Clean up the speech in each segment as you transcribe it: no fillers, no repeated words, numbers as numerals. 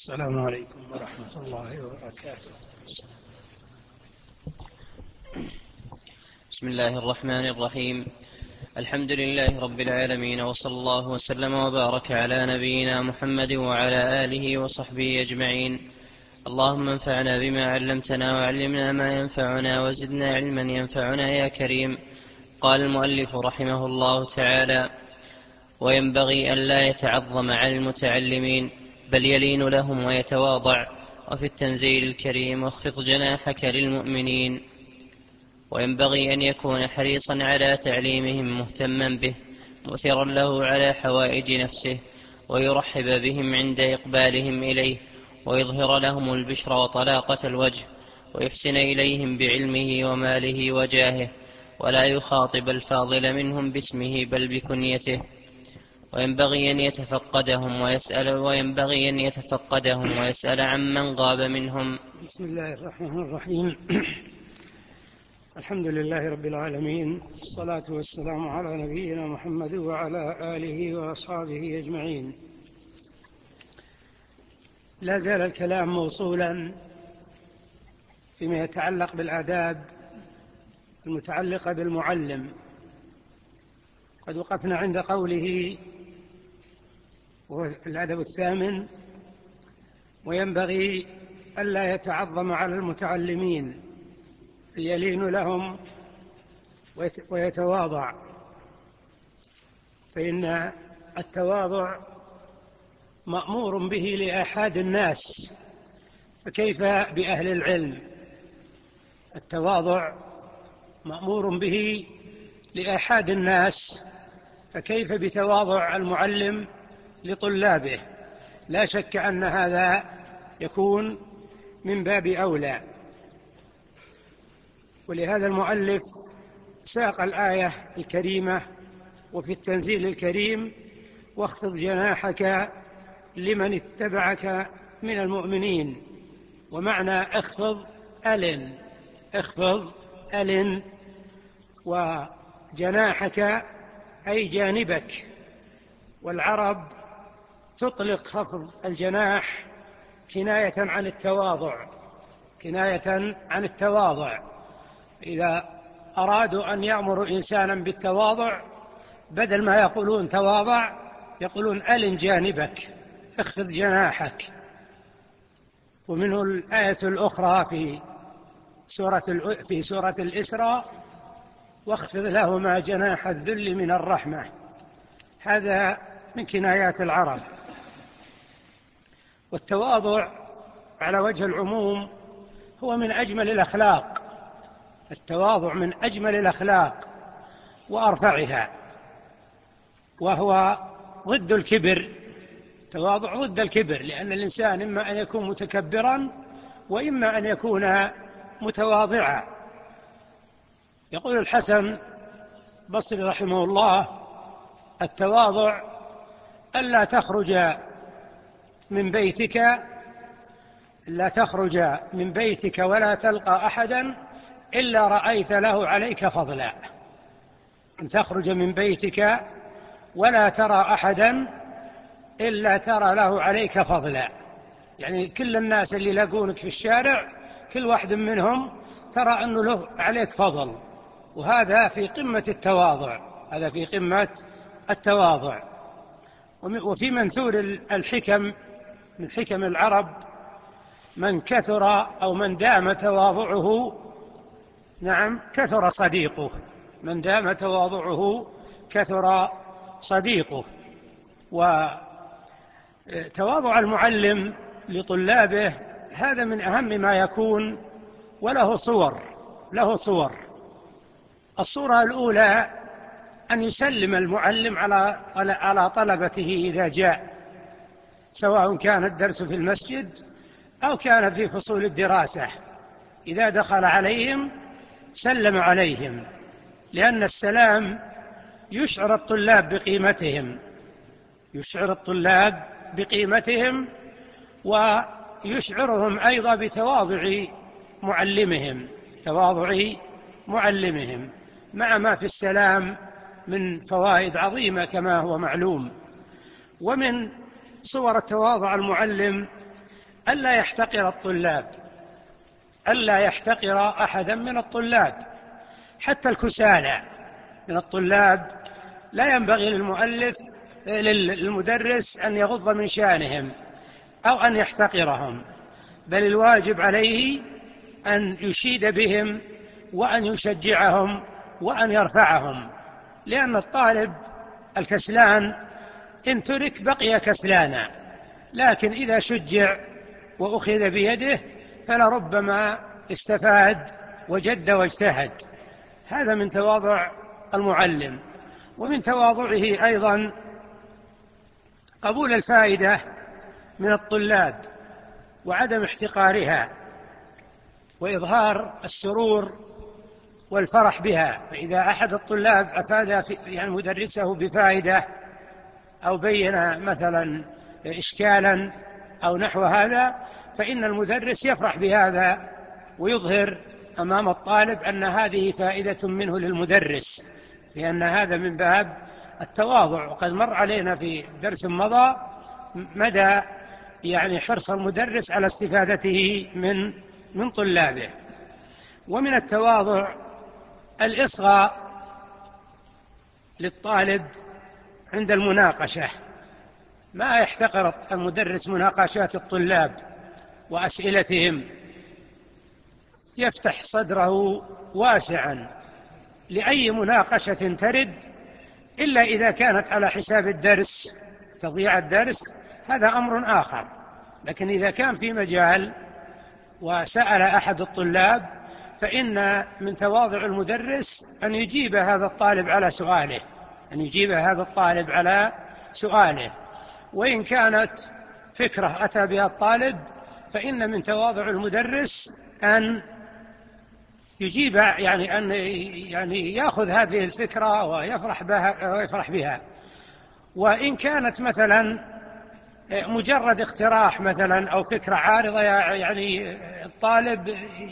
السلام عليكم ورحمة الله وبركاته. بسم الله الرحمن الرحيم. الحمد لله رب العالمين، وصلى الله وسلم وبارك على نبينا محمد وعلى آله وصحبه أجمعين. اللهم انفعنا بما علمتنا وعلمنا ما ينفعنا وزدنا علما ينفعنا يا كريم. قال المؤلف رحمه الله تعالى: وينبغي أن لا يتعظم على المتعلمين، بل يلين لهم ويتواضع. وفي التنزيل الكريم: واخفض جناحك للمؤمنين. وينبغي أن يكون حريصا على تعليمهم، مهتما به، مؤثرا له على حوائج نفسه، ويرحب بهم عند إقبالهم إليه، ويظهر لهم البشر وطلاقة الوجه، ويحسن إليهم بعلمه وماله وجاهه، ولا يخاطب الفاضل منهم باسمه بل بكنيته. وينبغي أن يتفقدهم ويسأل عمن غاب منهم. بسم الله الرحمن الرحيم. الحمد لله رب العالمين، الصلاة والسلام على نبينا محمد وعلى آله وأصحابه أجمعين. لا زال الكلام موصولا فيما يتعلق بالآداب المتعلقة بالمعلم. قد وقفنا عند قوله، والأدب الثامن: وينبغي ألا يتعظم على المتعلمين، يلين لهم ويتواضع. فإن التواضع مأمور به لآحاد الناس، فكيف بأهل العلم؟ التواضع مأمور به لآحاد الناس، فكيف بتواضع المعلم لطلابه؟ لا شك أن هذا يكون من باب أولى. ولهذا المؤلف ساق الآية الكريمة: وفي التنزيل الكريم: واخفض جناحك لمن اتبعك من المؤمنين. ومعنى اخفض ألن، اخفض ألن، وجناحك أي جانبك. والعرب تطلق خفض الجناح كناية عن التواضع، كناية عن التواضع. إذا أرادوا أن يأمروا إنسانا بالتواضع، بدل ما يقولون تواضع يقولون ألن جانبك، اخفض جناحك. ومنه الآية الأخرى في سورة الإسراء: واخفض لهما جناح الذل من الرحمة. هذا من كنايات العرب. والتواضع على وجه العموم هو من أجمل الأخلاق. التواضع من أجمل الأخلاق وأرفعها، وهو ضد الكبر. التواضع ضد الكبر، لأن الإنسان إما أن يكون متكبرا وإما أن يكون متواضعا. يقول الحسن البصري رحمه الله: التواضع ألا تخرج من بيتك ولا تلقى أحدا إلا رأيت له عليك فضلا. أن تخرج من بيتك ولا ترى أحدا إلا ترى له عليك فضلا، يعني كل الناس اللي يلاقونك في الشارع كل واحد منهم ترى أنه له عليك فضل. وهذا في قمة التواضع، هذا في قمة التواضع. وفي منثور الحكم من حكم العرب: من كثر أو من دام تواضعه كثر صديقه. من دام تواضعه كثر صديقه. وتواضع المعلم لطلابه هذا من أهم ما يكون، وله صور. الصورة الأولى: أن يسلم المعلم على طلبته إذا جاء، سواء كان الدرس في المسجد أو كان في فصول الدراسة. إذا دخل عليهم سلم عليهم، لأن السلام يشعر الطلاب بقيمتهم، ويشعرهم أيضا بتواضع معلمهم، مع ما في السلام من فوائد عظيمة كما هو معلوم. ومن صور التواضع المعلم ألا يحتقر الطلاب، ألا يحتقر أحدا من الطلاب، حتى الكسالى من الطلاب لا ينبغي للمدرس أن يغض من شأنهم أو أن يحتقرهم، بل الواجب عليه أن يشيد بهم وأن يشجعهم وأن يرفعهم، لأن الطالب الكسلان إن ترك بقي كسلانا، لكن إذا شجع وأخذ بيده فلربما استفاد وجد واجتهد. هذا من تواضع المعلم. ومن تواضعه أيضا قبول الفائدة من الطلاب وعدم احتقارها، وإظهار السرور والفرح بها. فإذا أحد الطلاب أفاد مدرسه بفائدة أو بين مثلا إشكالا أو نحو هذا، فإن المدرس يفرح بهذا ويظهر أمام الطالب أن هذه فائدة منه للمدرس، لأن هذا من باب التواضع. وقد مر علينا في درس مضى مدى حرص المدرس على استفادته من طلابه. ومن التواضع الإصغاء للطالب عند المناقشة، ما يحتقر المدرس مناقشات الطلاب وأسئلتهم، يفتح صدره واسعا لأي مناقشة ترد، إلا إذا كانت على حساب الدرس تضييع الدرس، هذا أمر آخر. لكن إذا كان في مجال وسأل أحد الطلاب فإن من تواضع المدرس أن يجيب هذا الطالب على سؤاله، وإن كانت فكرة أتى بها الطالب فإن من تواضع المدرس أن يجيب، أن يأخذ هذه الفكرة ويفرح بها. وإن كانت مثلا مجرد اقتراح مثلا أو فكرة عارضة الطالب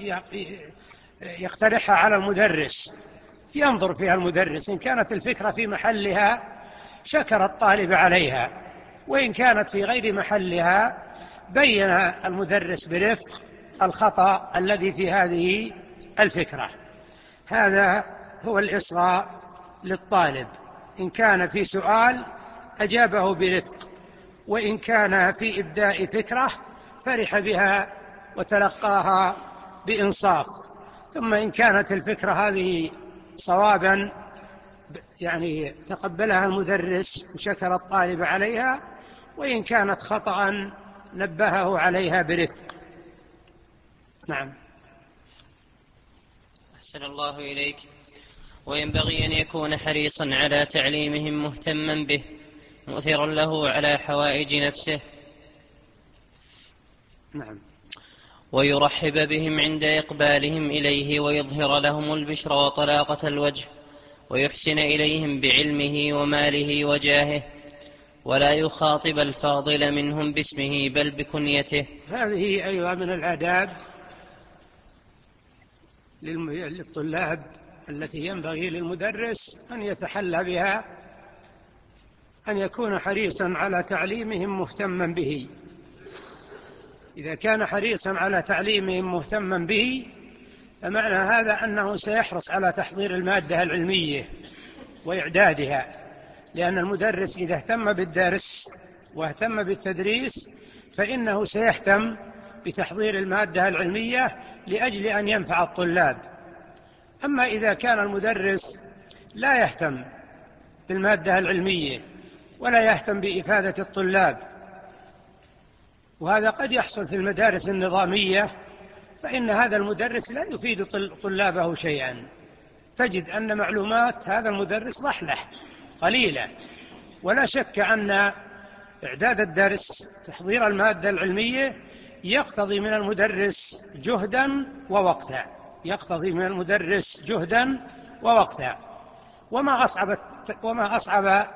يقترحها على المدرس، ينظر فيها المدرس، إن كانت الفكرة في محلها شكر الطالب عليها، وإن كانت في غير محلها بين المدرس برفق الخطأ الذي في هذه الفكرة. هذا هو الإصغاء للطالب. إن كان في سؤال أجابه برفق، وإن كان في إبداء فكرة فرح بها وتلقاها بإنصاف. ثم إن كانت الفكرة هذه صوابا تقبلها المدرس وشكر الطالب عليها، وإن كانت خطأ نبهه عليها برفق. نعم. أحسن الله إليك. وينبغي أن يكون حريصا على تعليمهم مهتما به مؤثرا له على حوائج نفسه. نعم. ويرحب بهم عند إقبالهم إليه، ويظهر لهم البشر وطلاقة الوجه، ويحسن إليهم بعلمه وماله وجاهه، ولا يخاطب الفاضل منهم باسمه بل بكنيته. هذه أيضا من الآداب للطلاب التي ينبغي للمدرس أن يتحلى بها، أن يكون حريصا على تعليمهم مهتما به. إذا كان حريصا على تعليمهم مهتما به فمعنى هذا أنه سيحرص على تحضير المادة العلمية وإعدادها، لأن المدرس إذا اهتم بالدرس واهتم بالتدريس فإنه سيهتم بتحضير المادة العلمية لأجل أن ينفع الطلاب. أما إذا كان المدرس لا يهتم بالمادة العلمية ولا يهتم بإفادة الطلاب، وهذا قد يحصل في المدارس النظامية، فإن هذا المدرس لا يفيد طلابه شيئا. تجد أن معلومات هذا المدرس ضحلة قليلة. ولا شك أن إعداد الدرس تحضير المادة العلمية يقتضي من المدرس جهدا ووقتا، وما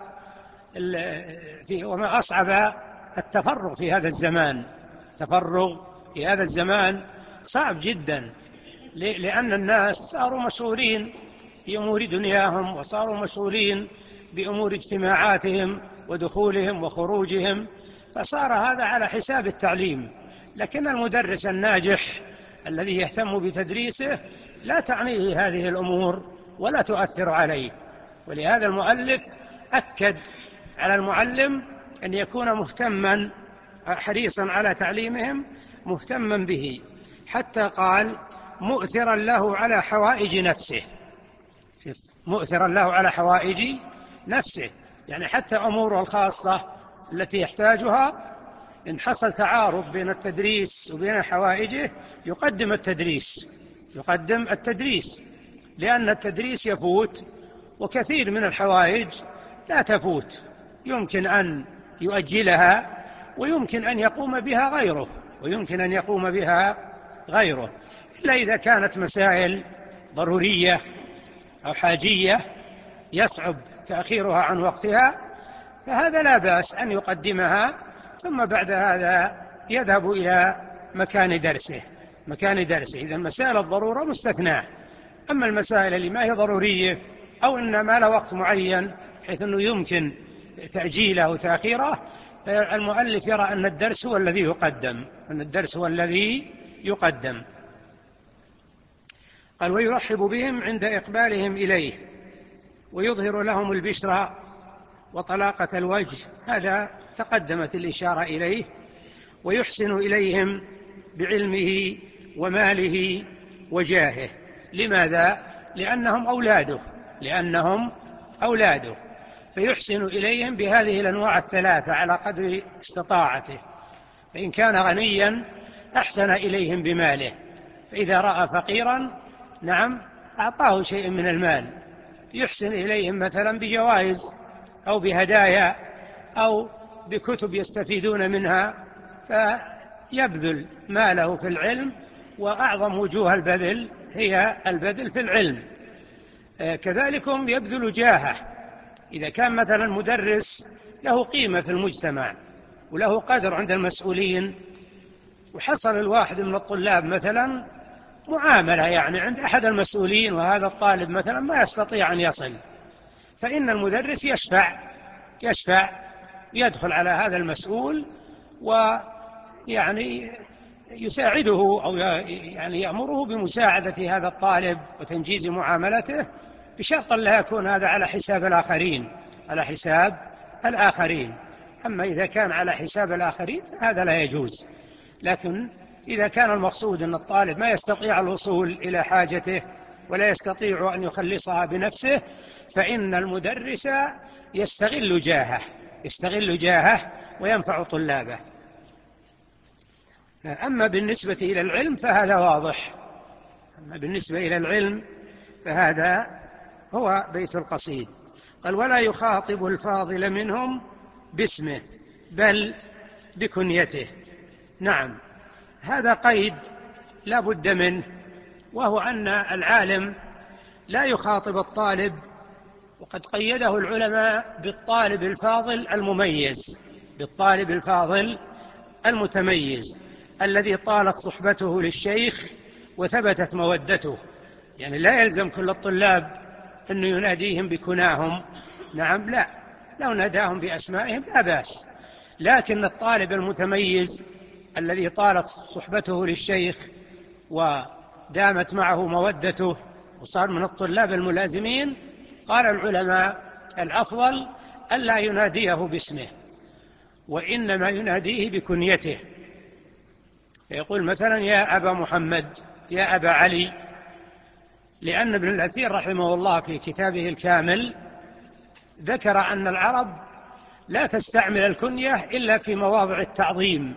أصعب التفرغ في هذا الزمان. التفرغ في هذا الزمان صعب جدا، لأن الناس صاروا مشغولين بأمور دنياهم، وصاروا مشغولين بأمور اجتماعاتهم ودخولهم وخروجهم، فصار هذا على حساب التعليم. لكن المدرس الناجح الذي يهتم بتدريسه لا تعنيه هذه الأمور ولا تؤثر عليه. ولهذا المؤلف أكد على المعلم أن يكون مهتما حريصا على تعليمهم مهتما به، حتى قال مؤثرا له على حوائج نفسه. مؤثرا له على حوائج نفسه، يعني حتى أموره الخاصة التي يحتاجها إن حصل تعارض بين التدريس وبين حوائجه يقدم التدريس، لأن التدريس يفوت وكثير من الحوائج لا تفوت، يمكن أن يؤجلها ويمكن أن يقوم بها غيره إلا إذا كانت مسائل ضرورية أو حاجية يصعب تأخيرها عن وقتها، فهذا لا بأس أن يقدمها ثم بعد هذا يذهب إلى مكان درسه. إذا مسائل الضرورة مستثناة. أما المسائل اللي ما هي ضرورية أو إن ما له وقت معين حيث أنه يمكن تأجيله وتأخيره، المؤلف يرى أن الدرس هو الذي يقدم. قال ويرحب بهم عند إقبالهم إليه ويظهر لهم البشرى وطلاقة الوجه، هذا تقدمت الإشارة إليه. ويحسن إليهم بعلمه وماله وجاهه. لماذا؟ لأنهم أولاده، فيحسن إليهم بهذه الأنواع الثلاثة على قدر استطاعته. فإن كان غنيا أحسن إليهم بماله، فإذا رأى فقيرا أعطاه شيء من المال. يحسن إليهم مثلا بجوائز أو بهدايا أو بكتب يستفيدون منها، فيبذل ماله في العلم، وأعظم وجوه البذل هي البذل في العلم. كذلك يبذل جاهه. إذا كان مثلا مدرس له قيمة في المجتمع وله قدر عند المسؤولين، وحصل الواحد من الطلاب مثلا معاملة عند أحد المسؤولين وهذا الطالب مثلا ما يستطيع أن يصل، فإن المدرس يشفع يدخل على هذا المسؤول يساعده أو يأمره بمساعدة هذا الطالب وتنجيز معاملته، بشرط لا يكون هذا على حساب الآخرين. أما إذا كان على حساب الآخرين فهذا لا يجوز. لكن إذا كان المقصود أن الطالب ما يستطيع الوصول إلى حاجته ولا يستطيع أن يخلصها بنفسه، فإن المدرس يستغل جاهه وينفع طلابه. أما بالنسبة إلى العلم فهذا واضح. فهذا هو بيت القصيد. قال ولا يخاطب الفاضل منهم باسمه بل بكنيته. نعم، هذا قيد لا بد منه، وهو أن العالم لا يخاطب الطالب، وقد قيده العلماء بالطالب الفاضل المتميز الذي طالت صحبته للشيخ وثبتت مودته. لا يلزم كل الطلاب أنه يناديهم بكناهم، لا، لو ناداهم بأسمائهم لا بأس، لكن الطالب المتميز الذي طالت صحبته للشيخ ودامت معه مودته وصار من الطلاب الملازمين، قال العلماء الأفضل ألا يناديه باسمه، وإنما يناديه بكنيته. يقول مثلا يا أبا محمد، يا أبا علي، لأن ابن الأثير رحمه الله في كتابه الكامل ذكر أن العرب لا تستعمل الكنية إلا في مواضع التعظيم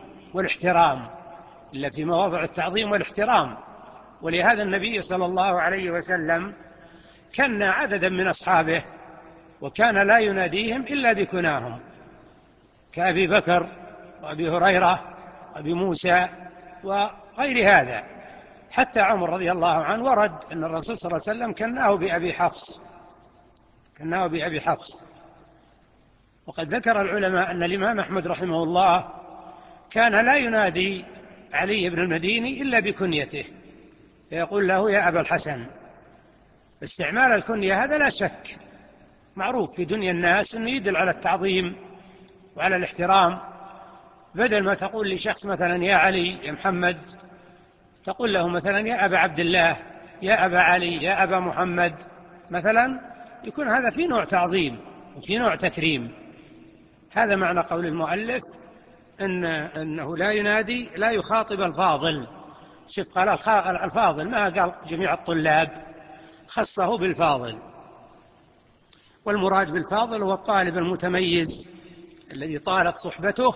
والاحترام، ولهذا النبي صلى الله عليه وسلم كان عددا من أصحابه وكان لا يناديهم إلا بكناهم، كأبي بكر وأبي هريرة وأبي موسى وغير هذا. حتى عمر رضي الله عنه ورد أن الرسول صلى الله عليه وسلم كناه بأبي حفص. وقد ذكر العلماء أن الإمام أحمد رحمه الله كان لا ينادي علي بن المديني إلا بكنيته، فيقول له يا أبا الحسن. استعمال الكنية هذا لا شك معروف في دنيا الناس أنه يدل على التعظيم وعلى الاحترام، بدل ما تقول لشخص مثلا يا علي يا محمد، تقول له مثلا يا أبا عبد الله، يا أبا علي، يا أبا محمد مثلا، يكون هذا في نوع تعظيم وفي نوع تكريم. هذا معنى قول المؤلف أنه لا ينادي، لا يخاطب الفاضل. شوف، قال الفاضل، ما قال جميع الطلاب، خصه بالفاضل. والمراد بالفاضل هو الطالب المتميز الذي طالت صحبته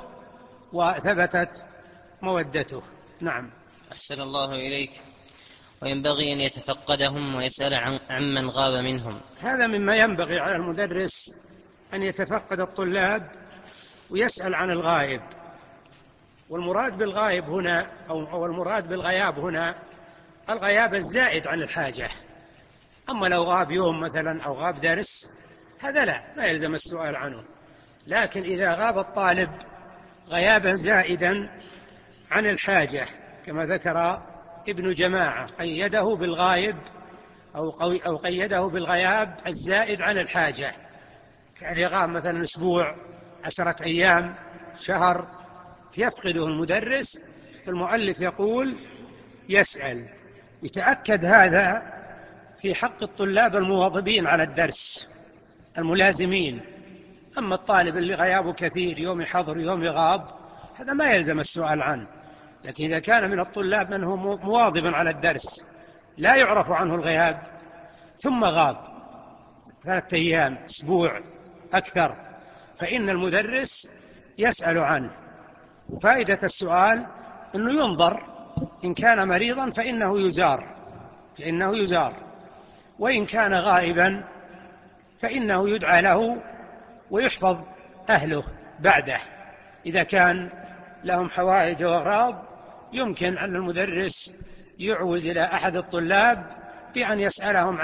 وثبتت مودته. نعم. أحسن الله إليك. وينبغي أن يتفقدهم ويسأل عمن غاب منهم. هذا مما ينبغي على المدرس، أن يتفقد الطلاب ويسأل عن الغائب. والمراد بالغائب هنا أو المراد بالغياب هنا الغياب الزائد عن الحاجة. أما لو غاب يوم مثلا أو غاب درس، هذا لا، ما يلزم السؤال عنه. لكن إذا غاب الطالب غيابا زائدا عن الحاجة، كما ذكر ابن جماعة، قيده بالغائب أو قيده بالغياب الزائد عن الحاجة، يعني يغاب مثلا أسبوع، 10 أيام، شهر، يفقده المدرس، فالمؤلف يقول يسأل. يتأكد هذا في حق الطلاب المواظبين على الدرس الملازمين. أما الطالب اللي غيابه كثير، يوم يحضر يوم يغاب، هذا ما يلزم السؤال عنه. لكن إذا كان من الطلاب من هو مواظب على الدرس لا يعرف عنه الغياب، ثم غاب 3 أيام، أسبوع، أكثر، فإن المدرس يسأل عنه. وفائدة السؤال أنه ينظر، إن كان مريضا فإنه يزار، وإن كان غائبا فإنه يدعى له ويحفظ أهله بعده. إذا كان لهم حوائج وأغراض، يمكن أن المدرس يعوز إلى أحد الطلاب بأن يسألهم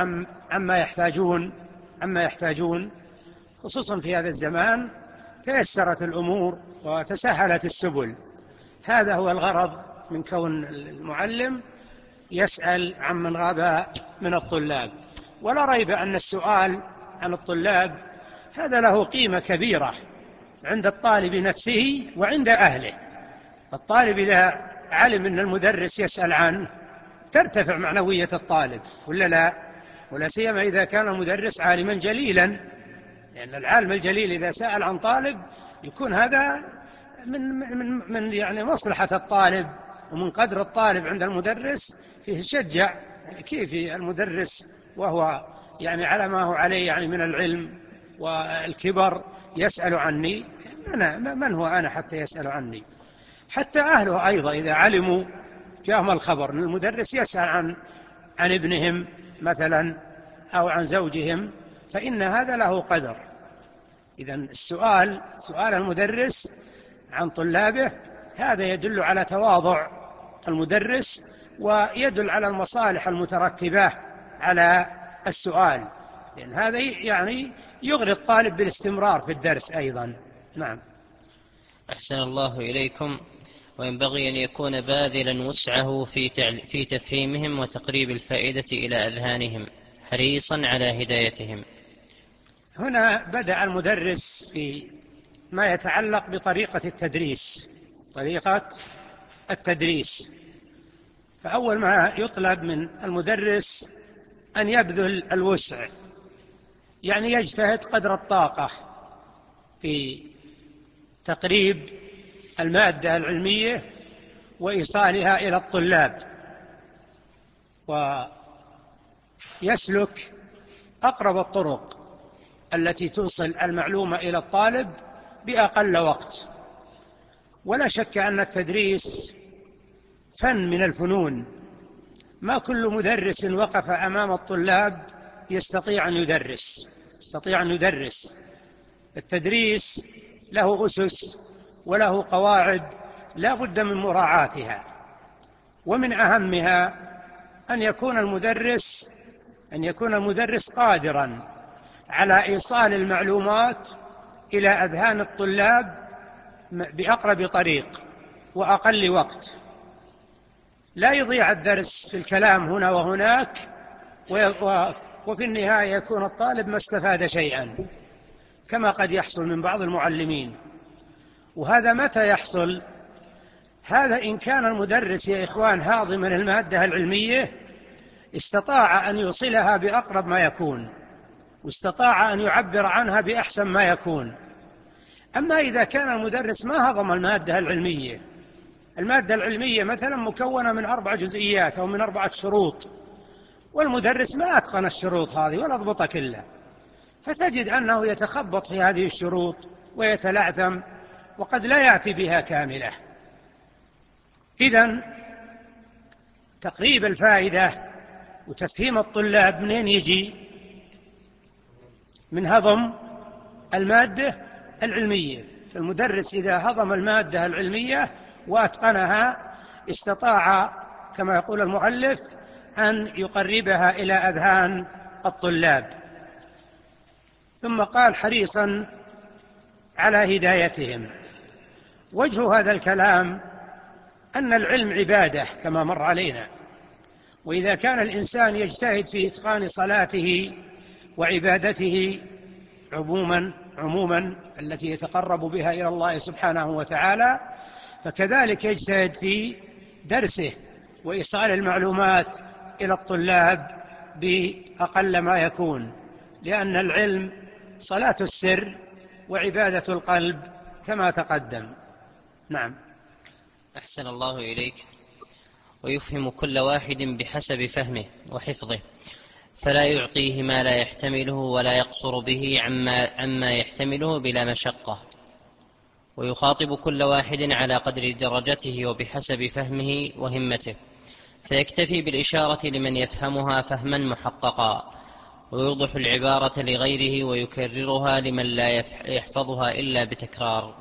عما يحتاجون، خصوصا في هذا الزمان تيسرت الأمور وتسهلت السبل. هذا هو الغرض من كون المعلم يسأل عمن غاب من الطلاب. ولا ريب أن السؤال عن الطلاب هذا له قيمة كبيرة عند الطالب نفسه وعند أهله. الطالب إذا علم أن المدرس يسأل عنه ترتفع معنوية الطالب، ولا لا؟ ولا سيما إذا كان المدرس عالما جليلا، لأن العالم الجليل إذا سأل عن طالب يكون هذا من يعني مصلحة الطالب ومن قدر الطالب عند المدرس، فيه شجع. كيف المدرس وهو يعني على ما هو عليه يعني من العلم والكبر يسأل عني؟ من هو أنا حتى يسأل عني؟ حتى أهله أيضا إذا علموا جاءهم الخبر أن المدرس يسأل عن ابنهم مثلا أو عن زوجهم، فإن هذا له قدر. إذن سؤال المدرس عن طلابه هذا يدل على تواضع المدرس، ويدل على المصالح المترتبة على السؤال، لأن هذا يعني يغري الطالب بالاستمرار في الدرس أيضا. نعم. أحسن الله إليكم. وينبغي أن يكون باذلا وسعه في تفهيمهم وتقريب الفائدة إلى أذهانهم، حريصا على هدايتهم. هنا بدأ المدرس في ما يتعلق بطريقة التدريس. فأول ما يطلب من المدرس أن يبذل الوسع، يعني يجتهد قدر الطاقة في تقريب المادة العلمية وإيصالها إلى الطلاب، ويسلك أقرب الطرق التي توصل المعلومة إلى الطالب بأقل وقت. ولا شك أن التدريس فن من الفنون، ما كل مدرس وقف أمام الطلاب يستطيع أن يدرس. التدريس له أسس وله قواعد لا بد من مراعاتها، ومن أهمها أن يكون المدرس قادرا على إيصال المعلومات إلى أذهان الطلاب بأقرب طريق وأقل وقت، لا يضيع الدرس في الكلام هنا وهناك وفي النهاية يكون الطالب ما استفاد شيئا، كما قد يحصل من بعض المعلمين. وهذا متى يحصل؟ هذا إن كان المدرس يا إخوان هاضما المادة العلمية استطاع أن يوصلها بأقرب ما يكون، واستطاع أن يعبر عنها بأحسن ما يكون. أما إذا كان المدرس ما هضم المادة العلمية، المادة العلمية مثلا مكونة من 4 جزئيات أو من 4 شروط، والمدرس ما أتقن الشروط هذه ولا ضبطها كلها، فتجد أنه يتخبط في هذه الشروط ويتلعثم وقد لا يأتي بها كاملة. إذن تقريب الفائدة وتفهيم الطلاب منين يجي؟ من هضم المادة العلمية. فالمدرس إذا هضم المادة العلمية وأتقنها استطاع كما يقول المؤلف أن يقربها إلى أذهان الطلاب. ثم قال حريصا على هدايتهم. وجه هذا الكلام أن العلم عبادة كما مر علينا، وإذا كان الإنسان يجتهد في إتقان صلاته وعبادته عموما التي يتقرب بها إلى الله سبحانه وتعالى، فكذلك يجتهد في درسه وإيصال المعلومات إلى الطلاب بأقل ما يكون، لأن العلم صلاة السر وعبادة القلب كما تقدم. نعم. أحسن الله إليك. ويفهم كل واحد بحسب فهمه وحفظه، فلا يعطيه ما لا يحتمله ولا يقصر به عما يحتمله بلا مشقة، ويخاطب كل واحد على قدر درجته وبحسب فهمه وهمته، فيكتفي بالإشارة لمن يفهمها فهما محققا، ويوضح العبارة لغيره ويكررها لمن لا يحفظها إلا بتكرار.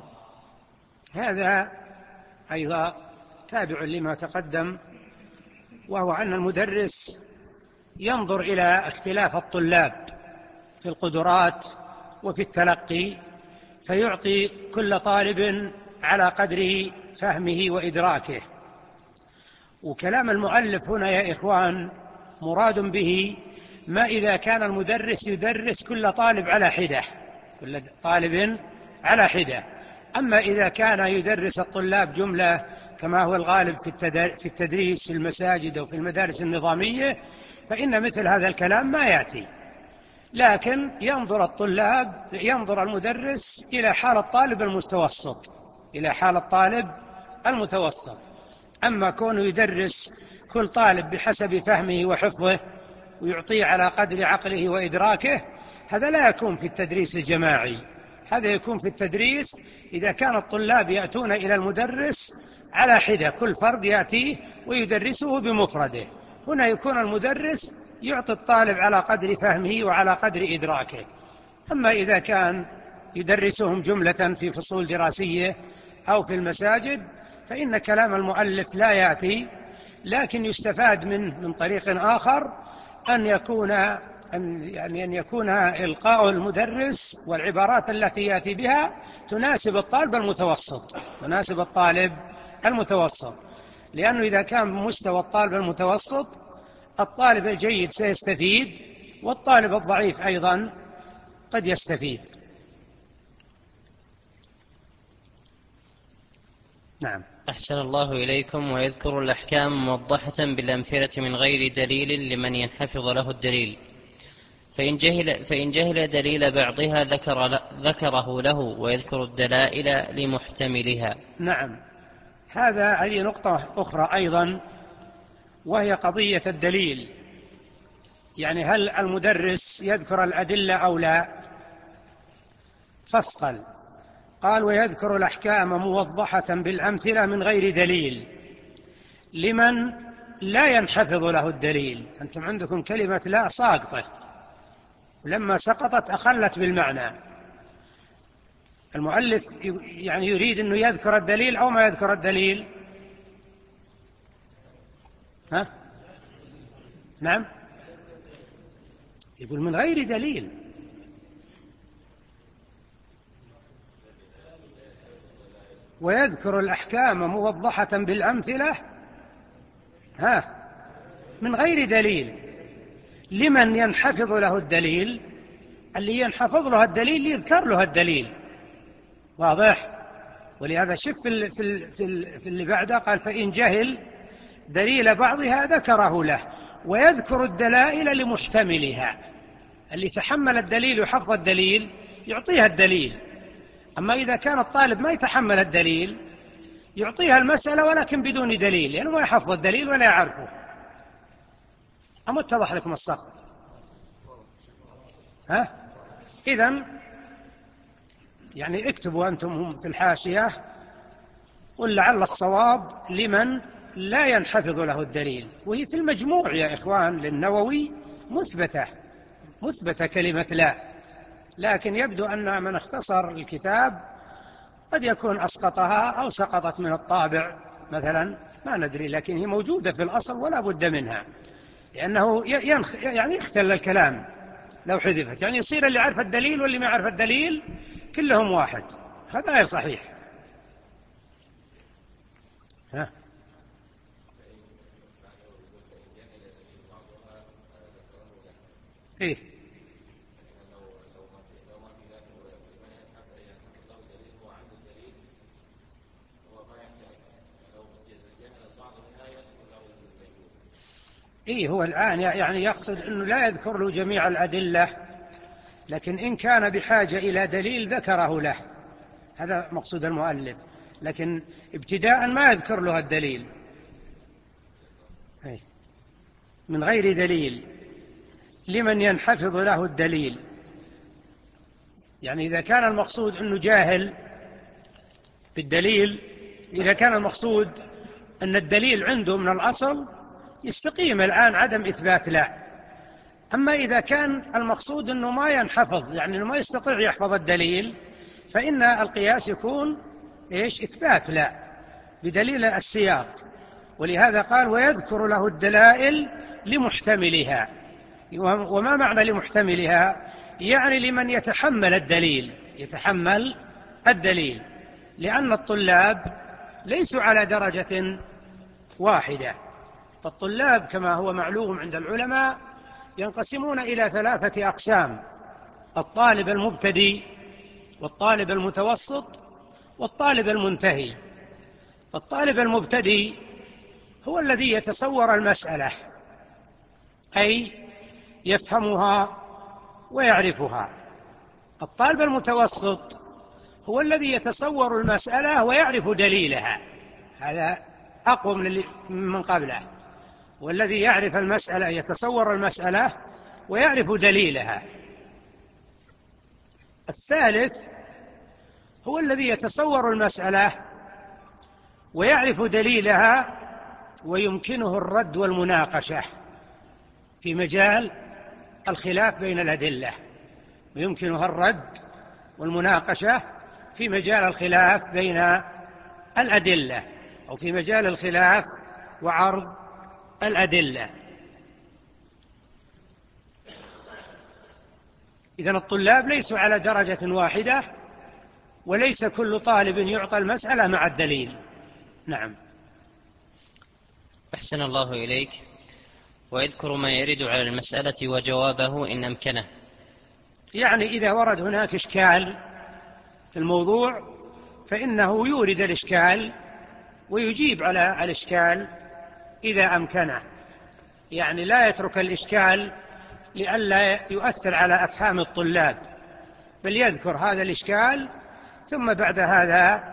هذا أيضا تابع لما تقدم، وهو أن المدرس ينظر إلى اختلاف الطلاب في القدرات وفي التلقي، فيعطي كل طالب على قدر فهمه وإدراكه. وكلام المؤلف هنا يا إخوان مراد به ما إذا كان المدرس يدرس كل طالب على حدة، كل طالب على حدة. أما إذا كان يدرس الطلاب جملة كما هو الغالب في التدريس في المساجد أو في المدارس النظامية، فإن مثل هذا الكلام ما يأتي. لكن ينظر المدرس إلى حال الطالب المتوسط، إلى حال الطالب المتوسط. أما كونه يدرس كل طالب بحسب فهمه وحفظه ويعطيه على قدر عقله وإدراكه، هذا لا يكون في التدريس الجماعي. هذا يكون في التدريس إذا كان الطلاب يأتون إلى المدرس على حدة، كل فرد يأتيه ويدرسه بمفرده. هنا يكون المدرس يعطي الطالب على قدر فهمه وعلى قدر إدراكه. أما إذا كان يدرسهم جملة في فصول دراسية أو في المساجد فإن كلام المؤلف لا يأتي، لكن يستفاد منه من طريق آخر، أن يكون إلقاء المدرس والعبارات التي يأتي بها تناسب الطالب المتوسط، تناسب الطالب المتوسط. لأنه إذا كان بمستوى الطالب المتوسط الطالب الجيد سيستفيد، والطالب الضعيف أيضا قد يستفيد. نعم. أحسن الله إليكم. ويذكر الأحكام موضحة بالأمثلة من غير دليل لمن ينحفظ له الدليل، فإن جهل دليل بعضها ذكره له، ويذكر الدلائل لمحتملها. نعم. هذه نقطة أخرى أيضا، وهي قضية الدليل. يعني هل المدرس يذكر الأدلة أو لا؟ فصل قال: ويذكر الأحكام موضحة بالأمثلة من غير دليل لمن لا ينحفظ له الدليل. أنتم عندكم كلمة لا ساقطة، ولما سقطت أخلت بالمعنى. المؤلف يعني يريد أنه يذكر الدليل أو ما يذكر الدليل؟ نعم، يقول من غير دليل. ويذكر الأحكام موضحة بالأمثلة من غير دليل لمن ينحفظ له الدليل. اللي ينحفظ له الدليل يذكر له الدليل، واضح؟ ولهذا شف في اللي بعده قال فإن جهل دليل بعضها ذكره له ويذكر الدلائل لمحتملها. اللي تحمل الدليل وحفظ الدليل يعطيها الدليل. أما إذا كان الطالب ما يتحمل الدليل يعطيها المسألة ولكن بدون دليل، لأنه ما يحفظ الدليل ولا يعرفه. أما اتضح لكم السقط؟ إذن يعني اكتبوا أنتم في الحاشية قل لعل الصواب لمن لا ينحفظ له الدليل، وهي في المجموع يا إخوان للنووي مثبتة كلمة لا، لكن يبدو أن من اختصر الكتاب قد يكون أسقطها أو سقطت من الطابع مثلا، ما ندري، لكن هي موجودة في الأصل ولا بد منها، لأنه يعني يختل الكلام لو حذفت، يعني يصير اللي يعرف الدليل واللي ما يعرف الدليل كلهم واحد، هذا غير صحيح. إيه؟ إيه هو الآن يعني يقصد أنه لا يذكر له جميع الأدلة، لكن إن كان بحاجة إلى دليل ذكره له، هذا مقصود المؤلف، لكن ابتداء ما يذكر له الدليل من غير دليل لمن ينحفظ له الدليل. يعني إذا كان المقصود أنه جاهل بالدليل، إذا كان المقصود أن الدليل عنده من الأصل يستقيم الآن عدم إثبات لا. أما إذا كان المقصود أنه ما ينحفظ، يعني أنه ما يستطيع يحفظ الدليل، فإن القياس يكون إثبات لا بدليل السياق. ولهذا قال ويذكر له الدلائل لمحتملها. وما معنى لمحتملها؟ يعني لمن يتحمل الدليل، لأن الطلاب ليسوا على درجة واحدة، فالطلاب كما هو معلوم عند العلماء ينقسمون إلى 3 أقسام: الطالب المبتدئ، والطالب المتوسط، والطالب المنتهي. فالطالب المبتدئ هو الذي يتصور المسألة، أي يفهمها ويعرفها. الطالب المتوسط هو الذي يتصور المسألة ويعرف دليلها، هذا أقوى من قبله، والذي يعرف المسألة يتصور المسألة ويعرف دليلها. الثالث هو الذي يتصور المسألة ويعرف دليلها ويمكنه الرد والمناقشة في مجال الخلاف بين الأدلة، ويمكنه الرد والمناقشة في مجال الخلاف بين الأدلة، أو في مجال الخلاف وعرض الأدلة. إذن الطلاب ليسوا على درجة واحدة، وليس كل طالب يعطى المسألة مع الدليل. نعم. أحسن الله إليك. ويذكر ما يرد على المسألة وجوابه إن أمكنه. يعني إذا ورد هناك إشكال في الموضوع فإنه يورد الإشكال ويجيب على الإشكال إذا أمكنه، يعني لا يترك الإشكال لئلا يؤثر على أفهام الطلاب، بل يذكر هذا الإشكال ثم بعد هذا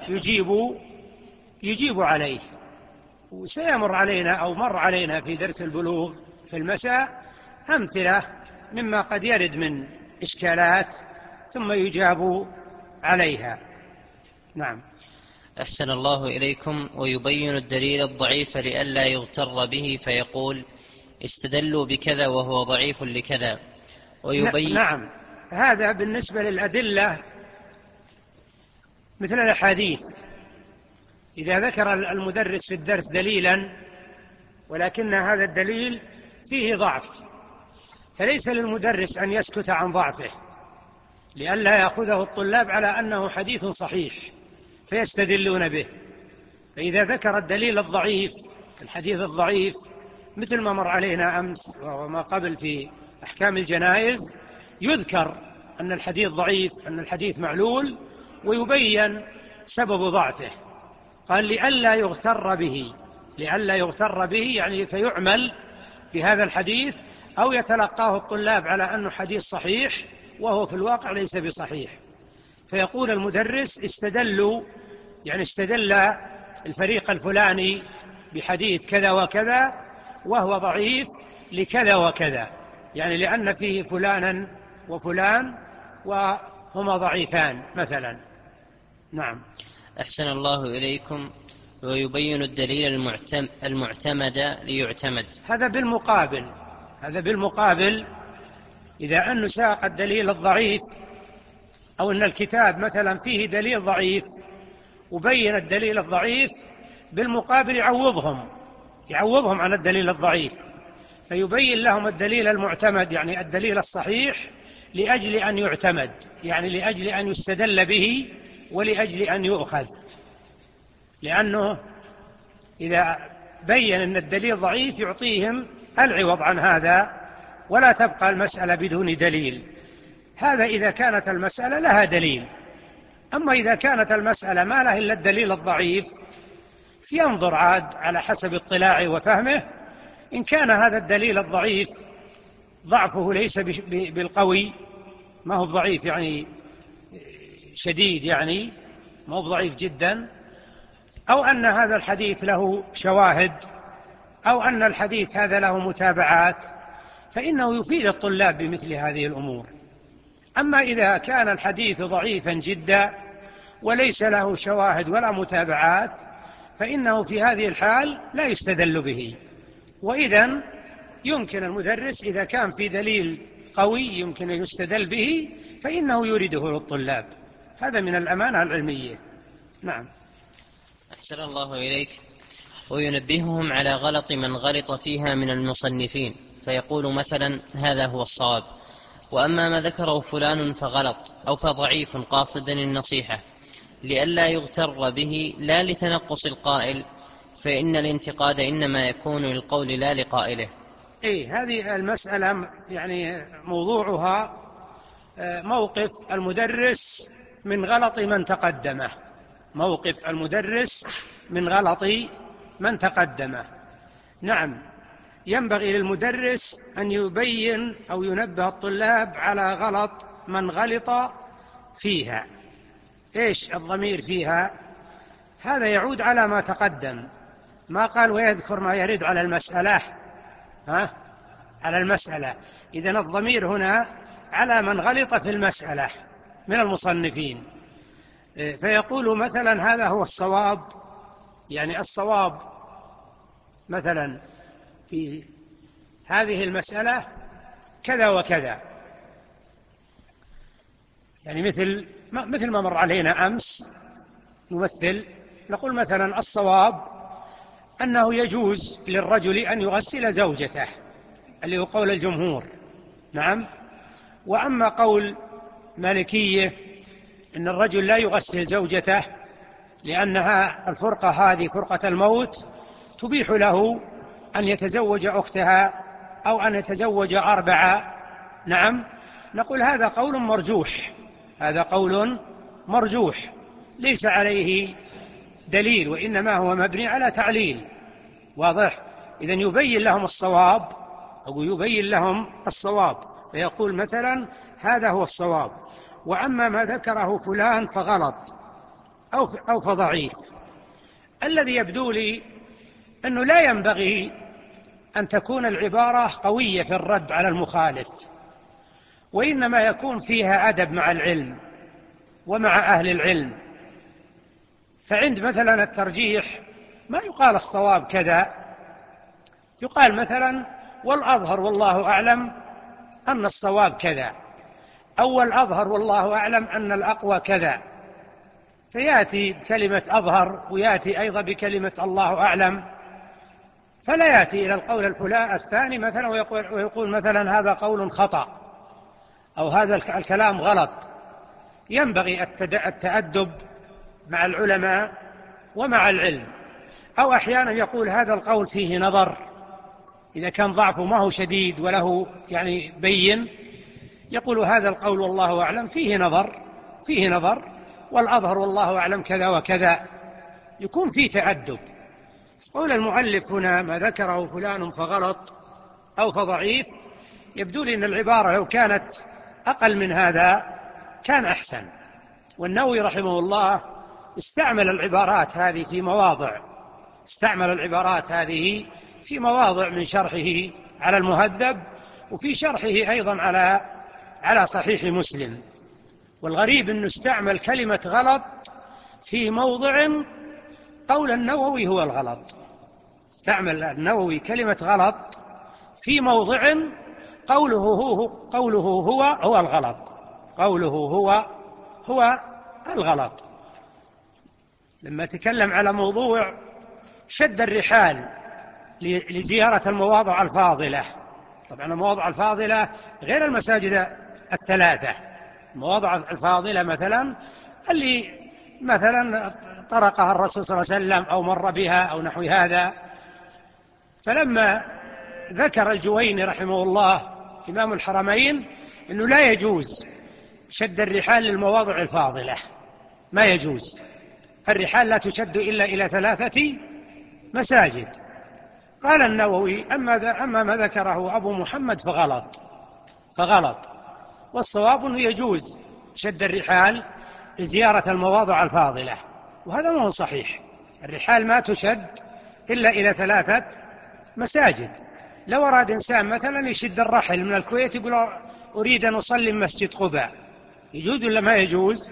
يجيب عليه. وسيمر علينا أو مر علينا في درس البلوغ في المساء أمثلة مما قد يرد من إشكالات ثم يجاب عليها. نعم. أحسن الله إليكم. ويبين الدليل الضعيف لئلا يغتر به فيقول استدلوا بكذا وهو ضعيف لكذا. نعم، هذا بالنسبة للأدلة مثل الأحاديث. إذا ذكر المدرس في الدرس دليلا ولكن هذا الدليل فيه ضعف، فليس للمدرس أن يسكت عن ضعفه لئلا يأخذه الطلاب على أنه حديث صحيح فيستدلون به. فإذا ذكر الدليل الضعيف، الحديث الضعيف، مثل ما مر علينا أمس وما قبل في أحكام الجنائز، يذكر أن الحديث ضعيف، أن الحديث معلول، ويبين سبب ضعفه؟ قال لئلا يغتر به، لئلا يغتر به يعني فيعمل بهذا الحديث أو يتلقاه الطلاب على أنه حديث صحيح وهو في الواقع ليس بصحيح. فيقول المدرس استدل الفريق الفلاني بحديث كذا وكذا وهو ضعيف لكذا وكذا، يعني لأن فيه فلانا وفلان وهما ضعيفان مثلا. نعم. أحسن الله إليكم. ويبين الدليل المعتمد ليعتمد. هذا بالمقابل إذا أنه ساق الدليل الضعيف أو أن الكتاب مثلا فيه دليل ضعيف وبين الدليل الضعيف، بالمقابل يعوضهم عن الدليل الضعيف، فيبين لهم الدليل المعتمد يعني الدليل الصحيح لأجل أن يعتمد، يعني لأجل أن يستدل به ولأجل أن يؤخذ. لأنه إذا بين أن الدليل ضعيف يعطيهم العوض عن هذا ولا تبقى المسألة بدون دليل. هذا إذا كانت المسألة لها دليل. أما إذا كانت المسألة ما لها إلا الدليل الضعيف فينظر عاد على حسب اطلاعه وفهمه، إن كان هذا الدليل الضعيف ضعفه ليس بالقوي، ما هو ضعيف يعني شديد، يعني ما هو ضعيف جدا، أو أن هذا الحديث له شواهد، أو أن الحديث هذا له متابعات، فإنه يفيد الطلاب بمثل هذه الأمور. أما إذا كان الحديث ضعيفا جدا وليس له شواهد ولا متابعات فإنه في هذه الحال لا يستدل به. وإذن يمكن المدرس إذا كان في دليل قوي يمكن أن يستدل به فإنه يريده للطلاب. هذا من الأمانة العلمية. نعم. أحسن الله إليك. وينبههم على غلط من غلط فيها من المصنفين، فيقول مثلا هذا هو الصواب، وأما ما ذكره فلان فغلط أو فضعيف قاصدا النصيحة، لئلا يغتر به لا لتنقص القائل، فإن الانتقاد إنما يكون للقول لا لقائله. هذه المسألة يعني موضوعها موقف المدرس من غلط من تقدمه، موقف المدرس من غلط من تقدمه. نعم، ينبغي للمدرس أن يبين أو ينبه الطلاب على غلط من غلط فيها. إيش الضمير فيها؟ هذا يعود على ما تقدم، ما قال ويذكر ما يرد على المسألة، على المسألة. إذن الضمير هنا على من غلط في المسألة من المصنفين، فيقول مثلا هذا هو الصواب، يعني الصواب مثلا في هذه المسألة كذا وكذا، يعني مثل ما مر علينا أمس نقول مثلا الصواب أنه يجوز للرجل أن يغسل زوجته، اللي هو قول الجمهور. نعم. وأما قول مالكية إن الرجل لا يغسل زوجته لأنها الفرقة هذه فرقة الموت تبيح له أن يتزوج أختها أو أن يتزوج 4. نعم. نقول هذا قول مرجوح، هذا قول مرجوح ليس عليه دليل، وإنما هو مبني على تعليل. واضح؟ إذن يبين لهم الصواب أو يبين لهم الصواب، فيقول مثلا هذا هو الصواب، وأما ما ذكره فلان فغلط أو فضعيف. الذي يبدو لي أنه لا ينبغي أن تكون العبارة قوية في الرد على المخالف، وإنما يكون فيها أدب مع العلم ومع أهل العلم. فعند مثلا الترجيح ما يقال الصواب كذا، يقال مثلا والأظهر والله أعلم أن الصواب كذا، أو الأظهر والله أعلم أن الأقوى كذا، فيأتي بكلمة أظهر ويأتي أيضا بكلمة الله أعلم، فلا يأتي إلى القول الثاني مثلا ويقول مثلا هذا قول خطأ أو هذا الكلام غلط. ينبغي التأدب مع العلماء ومع العلم. أو أحيانا يقول هذا القول فيه نظر، إذا كان ضعفه ما هو شديد وله يعني بين، يقول هذا القول والله أعلم فيه نظر، والأظهر والله أعلم كذا وكذا، يكون في تأدب. قول المؤلف هنا ما ذكره فلان فغلط أو فضعيف، يبدو لي أن العبارة لو كانت أقل من هذا كان أحسن. والنووي رحمه الله استعمل العبارات هذه في مواضع من شرحه على المهذب، وفي شرحه أيضا على صحيح مسلم. والغريب أنه استعمل كلمة غلط في موضع قول النووي هو الغلط. استعمل النووي كلمة غلط في موضع قوله هو الغلط. قوله هو الغلط. لما تكلم على موضوع شد الرحال لزيارة المواضع الفاضلة، طبعا المواضع الفاضلة غير المساجد الثلاثة، المواضع الفاضلة مثلا اللي مثلا طرقها الرسول صلى الله عليه وسلم أو مر بها أو نحو هذا. فلما ذكر الجويني رحمه الله إمام الحرمين أنه لا يجوز شد الرحال للمواضع الفاضلة، ما يجوز، الرحال لا تشد إلا إلى 3 مساجد. قال النووي أما ما ذكره أبو محمد فغلط، والصواب أنه يجوز شد الرحال لزيارة المواضع الفاضلة، وهذا ما هو صحيح. الرحال ما تشد إلا إلى 3 مساجد. لو أراد إنسان مثلا يشد الرحل من الكويت يقول أريد أن أصلي من مسجد قباء، يجوز ولا ما يجوز؟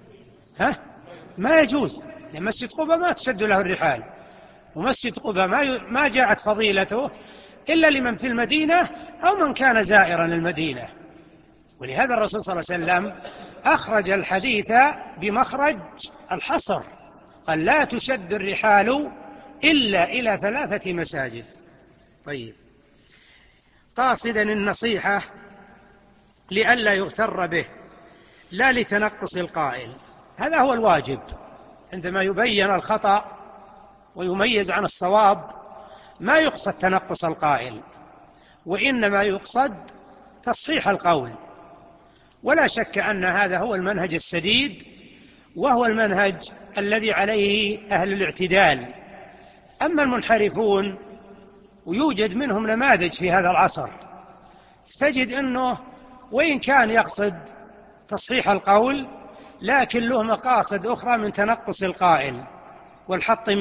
ما يجوز، لأن مسجد قباء ما تشد له الرحال، ومسجد قباء ما جاءت فضيلته إلا لمن في المدينة أو من كان زائرا المدينة. ولهذا الرسول صلى الله عليه وسلم أخرج الحديث بمخرج الحصر، قال لا تشد الرحال إلا إلى 3 مساجد. طيب، قاصدا النصيحة لئلا يغتر به لا لتنقص القائل. هذا هو الواجب عندما يبين الخطأ ويميز عن الصواب، ما يقصد تنقص القائل، وإنما يقصد تصحيح القول. ولا شك أن هذا هو المنهج السديد، وهو المنهج الذي عليه أهل الاعتدال. أما المنحرفون، ويوجد منهم نماذج في هذا العصر، تجد أنه وإن كان يقصد تصحيح القول لكن له مقاصد أخرى من تنقص القائل والحط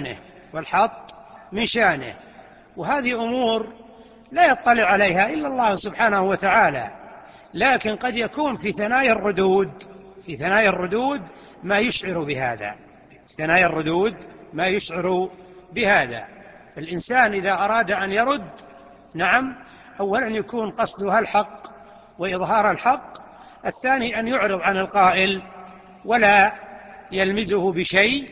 من شأنه. وهذه أمور لا يطلع عليها إلا الله سبحانه وتعالى، لكن قد يكون في ثنايا الردود ما يشعر بهذا. الإنسان إذا أراد أن يرد، نعم، أولا يكون قصدها الحق وإظهار الحق، الثاني أن يعرض عن القائل ولا يلمزه بشيء،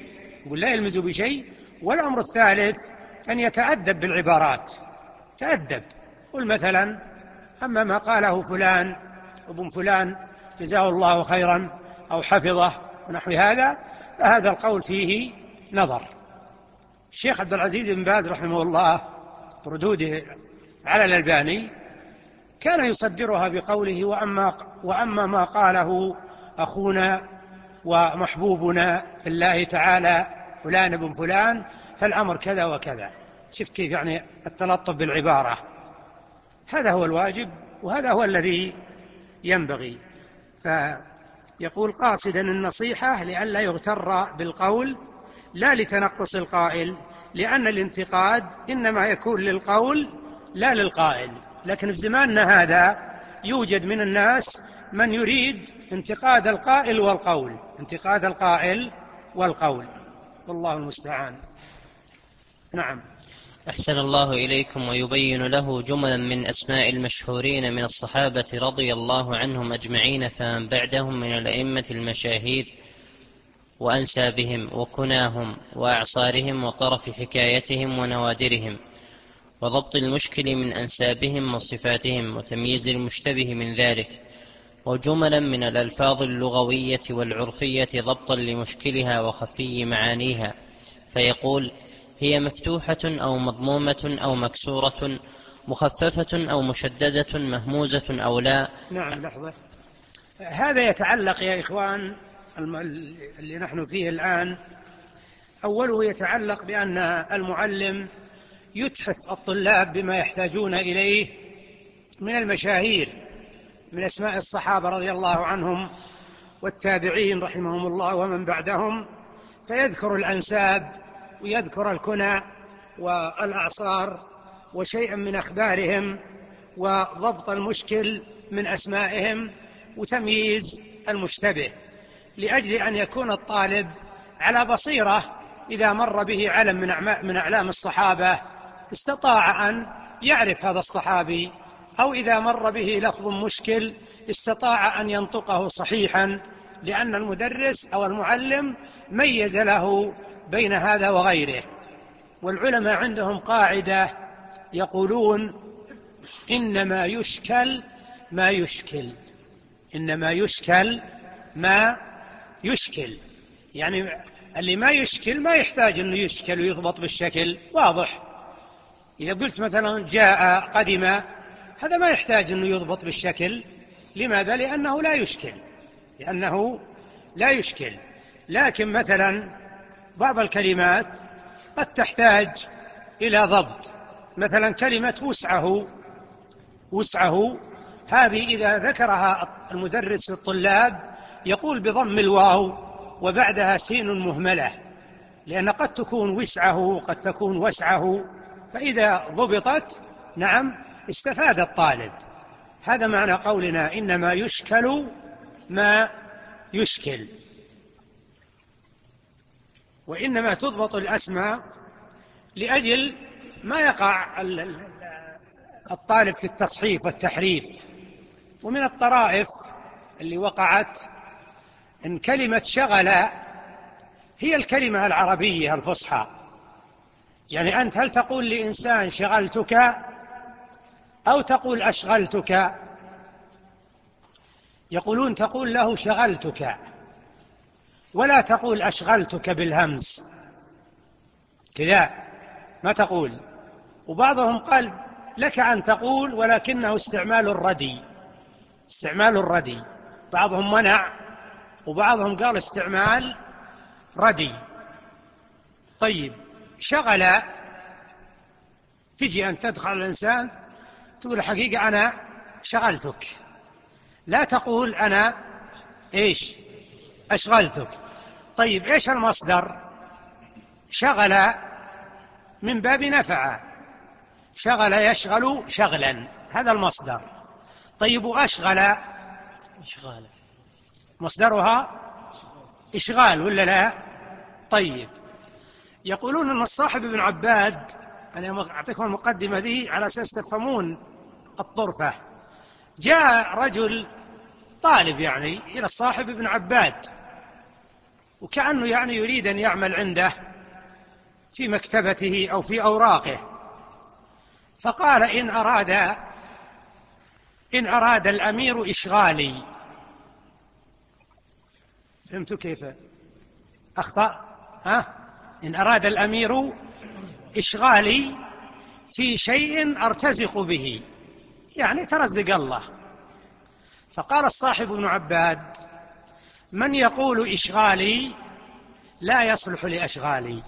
والأمر الثالث أن يتأدب بالعبارات. قل مثلا أما ما قاله فلان ابن فلان جزاه الله خيرا أو حفظه ونحو هذا، فهذا القول فيه نظر. الشيخ عبد العزيز بن باز رحمه الله ردوده على الألباني كان يصدرها بقوله وأما ما قاله أخونا ومحبوبنا في الله تعالى فلان ابن فلان فالأمر كذا وكذا. شوف كيف يعني التلطف بالعبارة. هذا هو الواجب، وهذا هو الذي ينبغي. فيقول قاصدا النصيحة لئلا يغتر بالقول لا لتنقص القائل، لأن الانتقاد إنما يكون للقول لا للقائل. لكن في زماننا هذا يوجد من الناس من يريد انتقاد القائل والقول، والله المستعان. نعم. أحسن الله إليكم. ويبين له جملا من أسماء المشهورين من الصحابة رضي الله عنهم أجمعين فمن بعدهم من الأئمة المشاهير وأنسابهم وكناهم وأعصارهم وطرف حكايتهم ونوادرهم، وضبط المشكل من أنسابهم وصفاتهم، وتمييز المشتبه من ذلك، وجملا من الألفاظ اللغوية والعرفية ضبطا لمشكلها وخفي معانيها، فيقول هي مفتوحة أو مضمومة أو مكسورة، مخففة أو مشددة، مهموزة أو لا. نعم، لحظة، هذا يتعلق يا إخوان اللي نحن فيه الآن أوله يتعلق بأن المعلم يتحف الطلاب بما يحتاجون إليه من المشاهير من أسماء الصحابة رضي الله عنهم والتابعين رحمهم الله ومن بعدهم، فيذكر الأنساب ويذكر الكنى والأعصار وشيئا من أخبارهم وضبط المشكل من أسمائهم وتمييز المشتبه، لأجل أن يكون الطالب على بصيرة إذا مر به علم من أعلام الصحابة استطاع أن يعرف هذا الصحابي، أو إذا مر به لفظ مشكل استطاع أن ينطقه صحيحا، لأن المدرس أو المعلم ميز له بين هذا وغيره. والعلماء عندهم قاعدة يقولون: إنما يشكل ما يشكل، إنما يشكل ما يشكل، يعني اللي ما يشكل ما يحتاج أنه يشكل ويضبط بالشكل واضح. إذا قلت مثلا جاء قدم، هذا ما يحتاج أنه يضبط بالشكل. لماذا؟ لأنه لا يشكل. لكن مثلا بعض الكلمات قد تحتاج إلى ضبط، مثلا كلمة وسعه هذه إذا ذكرها المدرس للطلاب يقول بضم الواو وبعدها سين مهملة، لأن قد تكون وسعه وقد تكون وسعه، فإذا ضبطت استفاد الطالب. هذا معنى قولنا إنما يشكل ما يشكل. وإنما تضبط الأسماء لأجل ما يقع الطالب في التصحيف والتحريف. ومن الطرائف اللي وقعت إن كلمة شغل هي الكلمة العربية الفصحى، يعني أنت هل تقول لإنسان شغلتك أو تقول أشغلتك؟ يقولون تقول له شغلتك ولا تقول أشغلتك بالهمز كذا، ما تقول. وبعضهم قال لك أن تقول ولكنه استعمال الردي، بعضهم منع وبعضهم قال استعمال ردي. طيب شغل، تجي أن تدخل الإنسان تقول حقيقة أنا شغلتك، لا تقول أنا أشغلتك. طيب إيش المصدر؟ شغل من باب نفع، شغل يشغل شغلا، هذا المصدر. طيب وأشغل مصدرها إشغال ولا لا؟ طيب يقولون أن الصاحب ابن عباد، أنا أعطيكم المقدمة ذي على أساس تفهمون الطرفة. جاء رجل طالب إلى الصاحب ابن عباد، وكأنه يريد أن يعمل عنده في مكتبته أو في أوراقه، فقال إن أراد الأمير إشغالي. فهمتوا كيف أخطأ؟ إن أراد الأمير إشغالي في شيء أرتزق به، يعني ترزق الله. فقال الصاحب ابن عباد: من يقول إشغالي لا يصلح لأشغالي.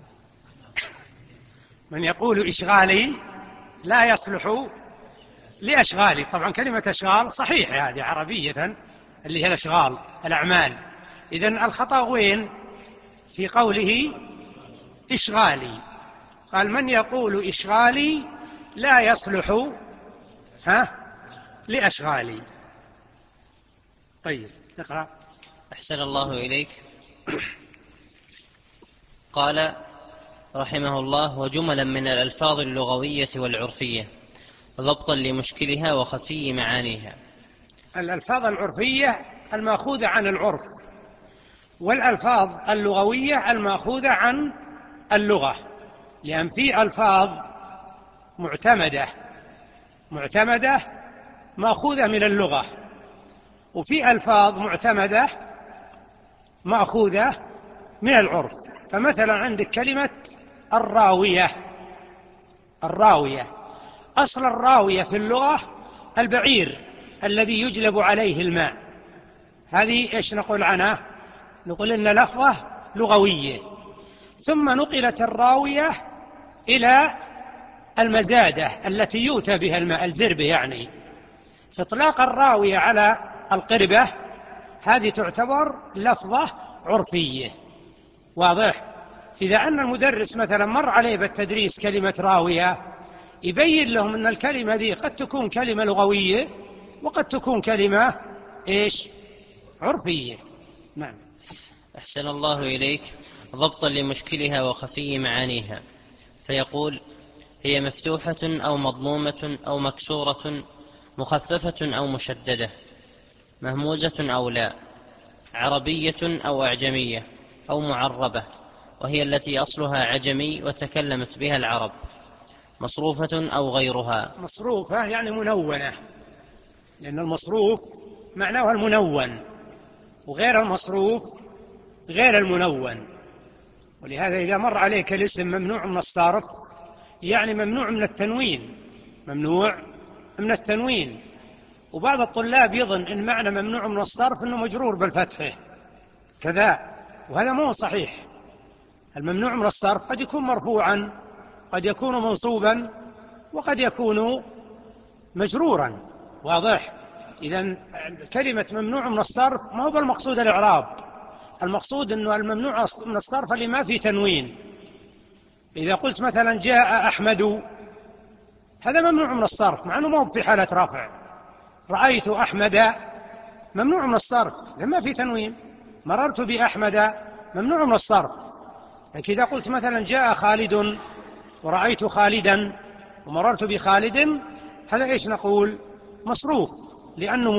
من يقول إشغالي لا يصلح لأشغالي. طبعا كلمة أشغال صحيحة هذه عربية، اللي هي الأشغال الأعمال. إذن الخطأ وين؟ في قوله إشغالي. قال من يقول إشغالي لا يصلح لأشغالي. طيب اقرأ. أحسن الله إليك. قال رحمه الله: وجملا من الألفاظ اللغوية والعرفية ضبطا لمشكلها وخفي معانيها. الألفاظ العرفية المأخوذة عن العرف، والألفاظ اللغوية المأخوذة عن اللغة، لأن في ألفاظ معتمدة مأخوذة من اللغة، وفي ألفاظ معتمدة مأخوذة من العرف. فمثلا عندك كلمة الراوية، أصل الراوية في اللغة البعير الذي يجلب عليه الماء، هذه إيش نقول عنها؟ نقول إن لفظة لغوية، ثم نقلت الراوية إلى المزادة التي يؤتى بها الماء، الزربة يعني. فإطلاق الراوية على القربة هذه تعتبر لفظة عرفية. واضح؟ إذا أن المدرس مثلا مر عليه بالتدريس كلمة راوية، يبين لهم أن الكلمة ذي قد تكون كلمة لغوية وقد تكون كلمة عرفية. نعم. أحسن الله إليك. ضبطا لمشكلها وخفي معانيها، فيقول: هي مفتوحة أو مضمومة أو مكسورة، مخففة أو مشددة، مهموزة أو لا، عربية أو أعجمية أو معربة، وهي التي أصلها عجمي وتكلمت بها العرب، مصروفة أو غيرها. مصروفة يعني منونة، لأن المصروف معناه المنون، وغير المصروف غير المنون. ولهذا إذا مر عليك الاسم ممنوع من الصرف يعني ممنوع من التنوين، ممنوع من التنوين. وبعض الطلاب يظن إن معنى ممنوع من الصرف أنه مجرور بالفتحة كذا، وهذا مو صحيح. الممنوع من الصرف قد يكون مرفوعا، قد يكون منصوبا، وقد يكون مجرورا. واضح؟ إذن كلمة ممنوع من الصرف ما هو بالمقصود الإعراب، المقصود أنه الممنوع من الصرف اللي ما في تنوين. إذا قلت مثلا جاء أحمد، هذا ممنوع من الصرف مع أنه ما هو في حالة رفع. رأيت أحمد ممنوع من الصرف لما في تنوين. مررت بأحمد ممنوع من الصرف. لكن إذا قلت مثلا جاء خالد ورأيت خالدا ومررت بخالد، هذا إيش نقول؟ مصروف، لأنه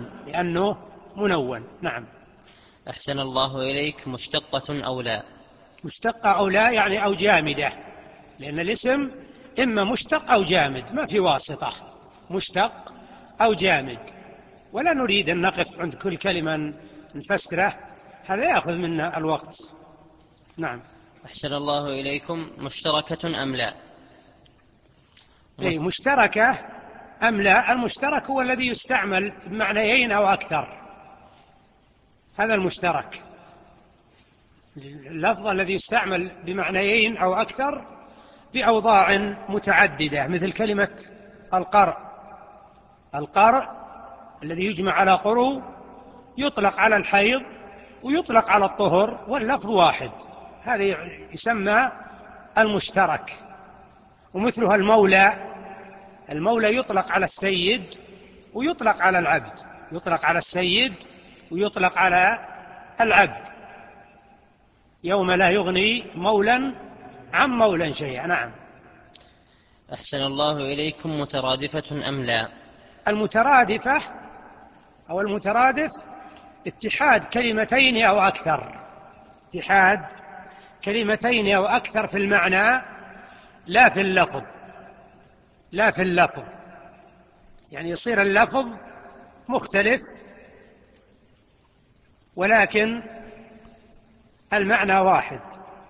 منون. نعم. أحسن الله إليك. مشتقة أو لا. مشتقة أو لا يعني أو جامدة، لأن الاسم إما مشتق أو جامد، ما في واسطة، مشتق أو جامد. ولا نريد أن نقف عند كل كلمة نفسره، هذا يأخذ منا الوقت. نعم. أحسن الله إليكم. مشتركة أم لا. أي مشتركة أم لا. المشترك هو الذي يستعمل بمعنيين أو أكثر، هذا المشترك. اللفظ الذي يستعمل بمعنيين أو أكثر بأوضاع متعددة، مثل كلمة القرء. القرء الذي يجمع على قرء يطلق على الحيض ويطلق على الطهر واللفظ واحد، هذا يسمى المشترك. ومثلها المولى يطلق على السيد ويطلق على العبد، يطلق على السيد ويطلق على العبد. يوم لا يغني مولا عن مولا شيئا. نعم. أحسن الله إليكم. مترادفة أم لا. المترادفة أو المترادف اتحاد كلمتين أو أكثر، اتحاد كلمتين أو أكثر في المعنى لا في اللفظ، لا في اللفظ. يعني يصير اللفظ مختلف ولكن المعنى واحد.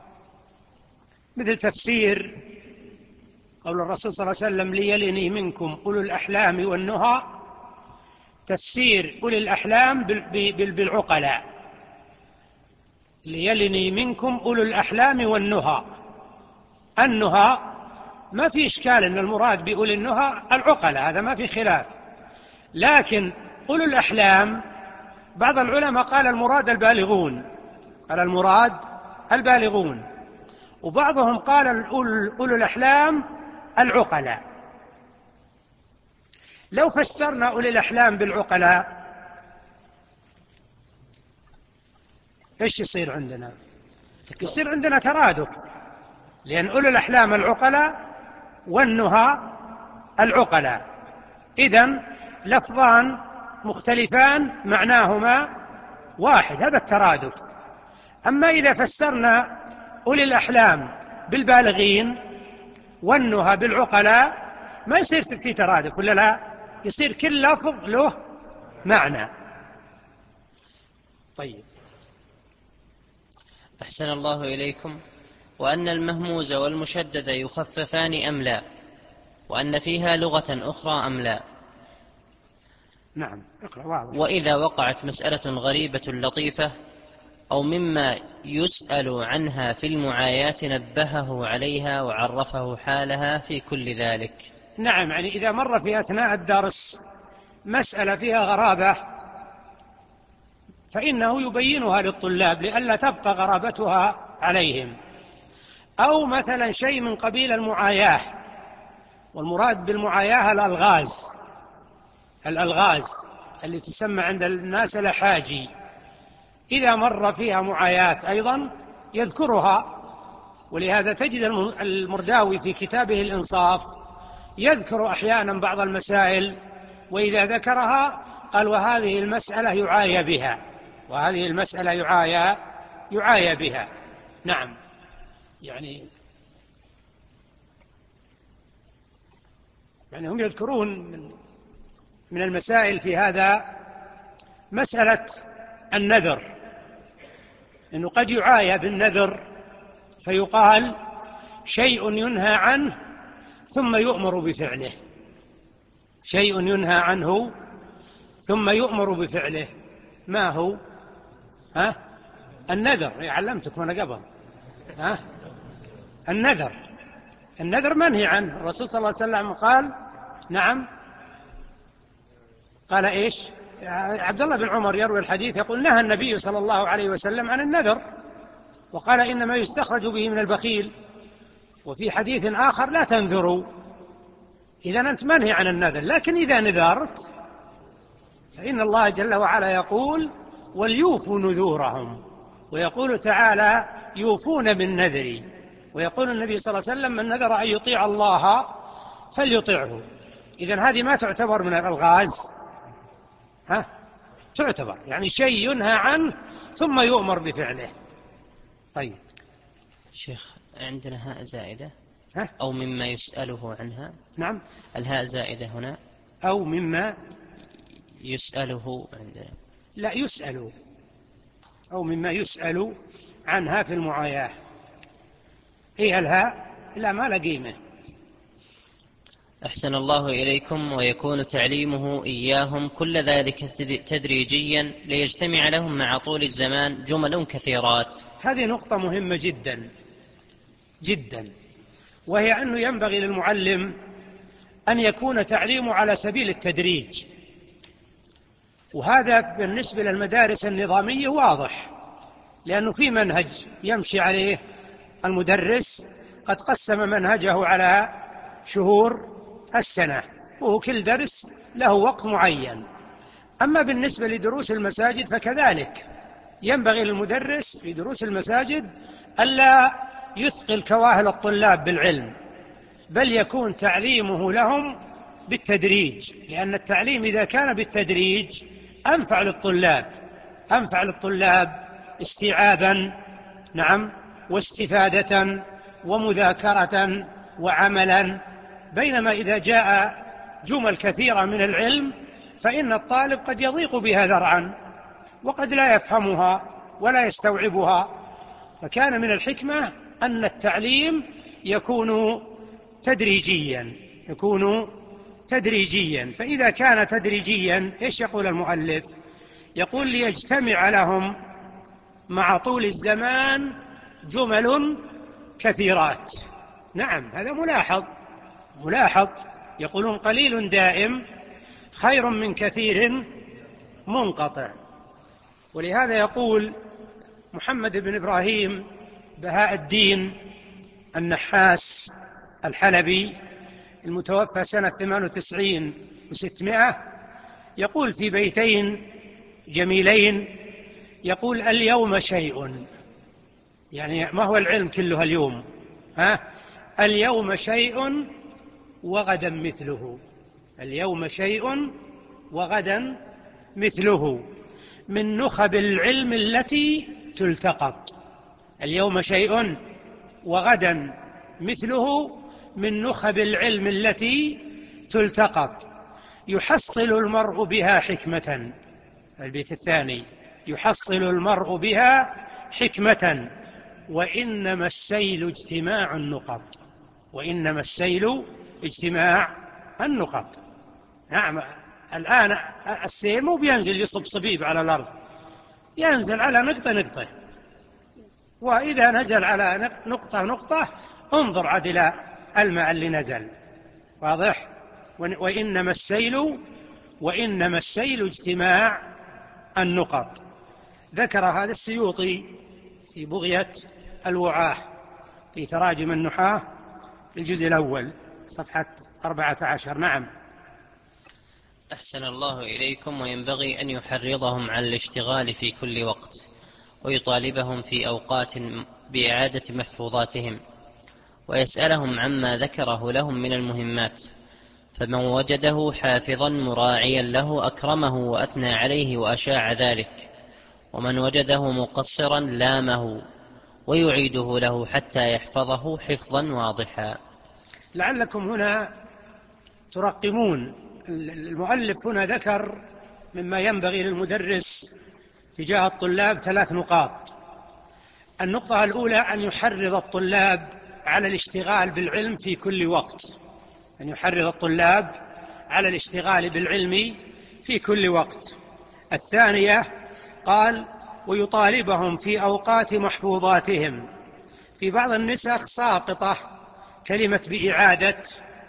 مثل تفسير قول الرسول صلى الله عليه وسلم: ليلني منكم أولو الأحلام والنهى. تفسير أولي الأحلام بالعقلاء، ليلني منكم أولو الأحلام والنهى. النهى ما في إشكال أن المراد بأولي النهى العقلاء، هذا ما في خلاف. لكن أولو الأحلام بعض العلماء قال المراد البالغون، قال المراد البالغون، وبعضهم قال أولو الأحلام العقلاء. لو فسرنا أولي الأحلام بالعقلاء إيش يصير عندنا؟ يصير عندنا ترادف، لأن أولي الأحلام العقلاء والنهى العقلاء، إذن لفظان مختلفان معناهما واحد، هذا الترادف. أما إذا فسرنا أولي الأحلام بالبالغين والنهى بالعقلاء ما يصير في ترادف، ولا لا؟ يصير كل لفظ له معنى. طيب. أحسن الله إليكم. وأن المهموز والمشدد يخففان أم لا، وأن فيها لغة أخرى أم لا. نعم. اقرأ واضح. وإذا وقعت مسألة غريبة لطيفة أو مما يسأل عنها في المعاياة نبهه عليها وعرفه حالها في كل ذلك. نعم، يعني إذا مر في أثناء الدرس مسألة فيها غرابة فإنه يبينها للطلاب لئلا تبقى غرابتها عليهم، أو مثلا شيء من قبيل المعاياة، والمراد بالمعاياة الألغاز اللي تسمى عند الناس الأحاجي، إذا مر فيها معاياة أيضا يذكرها. ولهذا تجد المرداوي في كتابه الإنصاف يذكر أحيانا بعض المسائل، وإذا ذكرها قال وهذه المسألة يعايى بها، وهذه المسألة يعايى بها. نعم، يعني هم يذكرون من المسائل في هذا مسألة النذر، إنه قد يعايى بالنذر فيقال شيء ينهى عنه ثم يؤمر بفعله، شيء ينهى عنه ثم يؤمر بفعله. ما هو؟ النذر. علمتكم أنا قبل. النذر منهي عنه. الرسول صلى الله عليه وسلم قال نعم، قال إيش؟ عبد الله بن عمر يروي الحديث يقول نهى النبي صلى الله عليه وسلم عن النذر، وقال إنما يستخرج به من البخيل، وفي حديث آخر لا تنذروا. إذن أنت منهي عن النذر، لكن إذا نذرت فإن الله جل وعلا يقول وليوفوا نذورهم، ويقول تعالى يوفون بالنذر، ويقول النبي صلى الله عليه وسلم من نذر أن يطيع الله فليطيعه. إذن هذه ما تعتبر من الألغاز، تعتبر يعني شيء ينهى عنه ثم يؤمر بفعله. طيب شيخ، عندنا هاء زائدة أو مما يسأله عنها. نعم، الهاء زائدة هنا. أو مما يسأله عندنا، لا يسأل، أو مما يسأل عنها في المعاياة. هي الهاء لا ما له قيمة. أحسن الله إليكم. ويكون تعليمه إياهم كل ذلك تدريجيا ليجتمع لهم مع طول الزمان جمل كثيرات. هذه نقطة مهمة جدا جدا، وهي أنه ينبغي للمعلم أن يكون تعليمه على سبيل التدريج، وهذا بالنسبة للمدارس النظامية واضح، لأنه في منهج يمشي عليه المدرس، قد قسم منهجه على شهور السنة، وهو كل درس له وقت معين. أما بالنسبة لدروس المساجد فكذلك، ينبغي للمدرس في دروس المساجد ألا يثقل كواهل الطلاب بالعلم، بل يكون تعليمه لهم بالتدريج، لأن التعليم إذا كان بالتدريج أنفع للطلاب استيعابا، نعم، واستفادة ومذاكرة وعملا. بينما إذا جاء جمل كثيرة من العلم فإن الطالب قد يضيق بها ذرعا وقد لا يفهمها ولا يستوعبها. فكان من الحكمة أن التعليم يكون تدريجيا. فإذا كان تدريجيا إيش يقول المؤلف؟ يقول ليجتمع لهم مع طول الزمان جمل كثيرات. نعم، هذا ملاحظ. يقولون قليل دائم خير من كثير منقطع. ولهذا يقول محمد بن إبراهيم بهاء الدين النحاس الحلبي المتوفى سنة 98 و600، يقول في بيتين جميلين، يقول اليوم شيء، يعني ما هو العلم كله اليوم، اليوم شيء وغدا مثله، اليوم شيء وغدا مثله من نخب العلم التي تلتقط. اليوم شيء وغدا مثله من نخب العلم التي تلتقط، يحصل المرء بها حكمة. البيت الثاني، يحصل المرء بها حكمة، وإنما السيل اجتماع النقط. نعم، الآن السيل مو بينزل يصب صبيب على الأرض، ينزل على نقطة نقطة، وإذا نزل على نقطة نقطة انظر عاد إلى الماء اللي نزل. واضح؟ وإنما السيل اجتماع النقط. ذكر هذا السيوطي في بغية الوعاة في تراجم النحاة في الجزء الأول صفحة 14. نعم. أحسن الله إليكم. وينبغي أن يحرضهم على الاشتغال في كل وقت، ويطالبهم في أوقات بإعادة محفوظاتهم، ويسألهم عما ذكره لهم من المهمات، فمن وجده حافظا مراعيا له أكرمه وأثنى عليه وأشاع ذلك، ومن وجده مقصرا لامه ويعيده له حتى يحفظه حفظا واضحا. لعلكم هنا ترقمون، المؤلف هنا ذكر مما ينبغي للمدرس تجاه الطلاب 3 نقاط. النقطة الأولى أن يحرض الطلاب على الاشتغال بالعلم في كل وقت، أن يحرض الطلاب على الاشتغال بالعلم في كل وقت. الثانية قال ويطالبهم في أوقات محفوظاتهم. في بعض النسخ ساقطة كلمة بإعادة،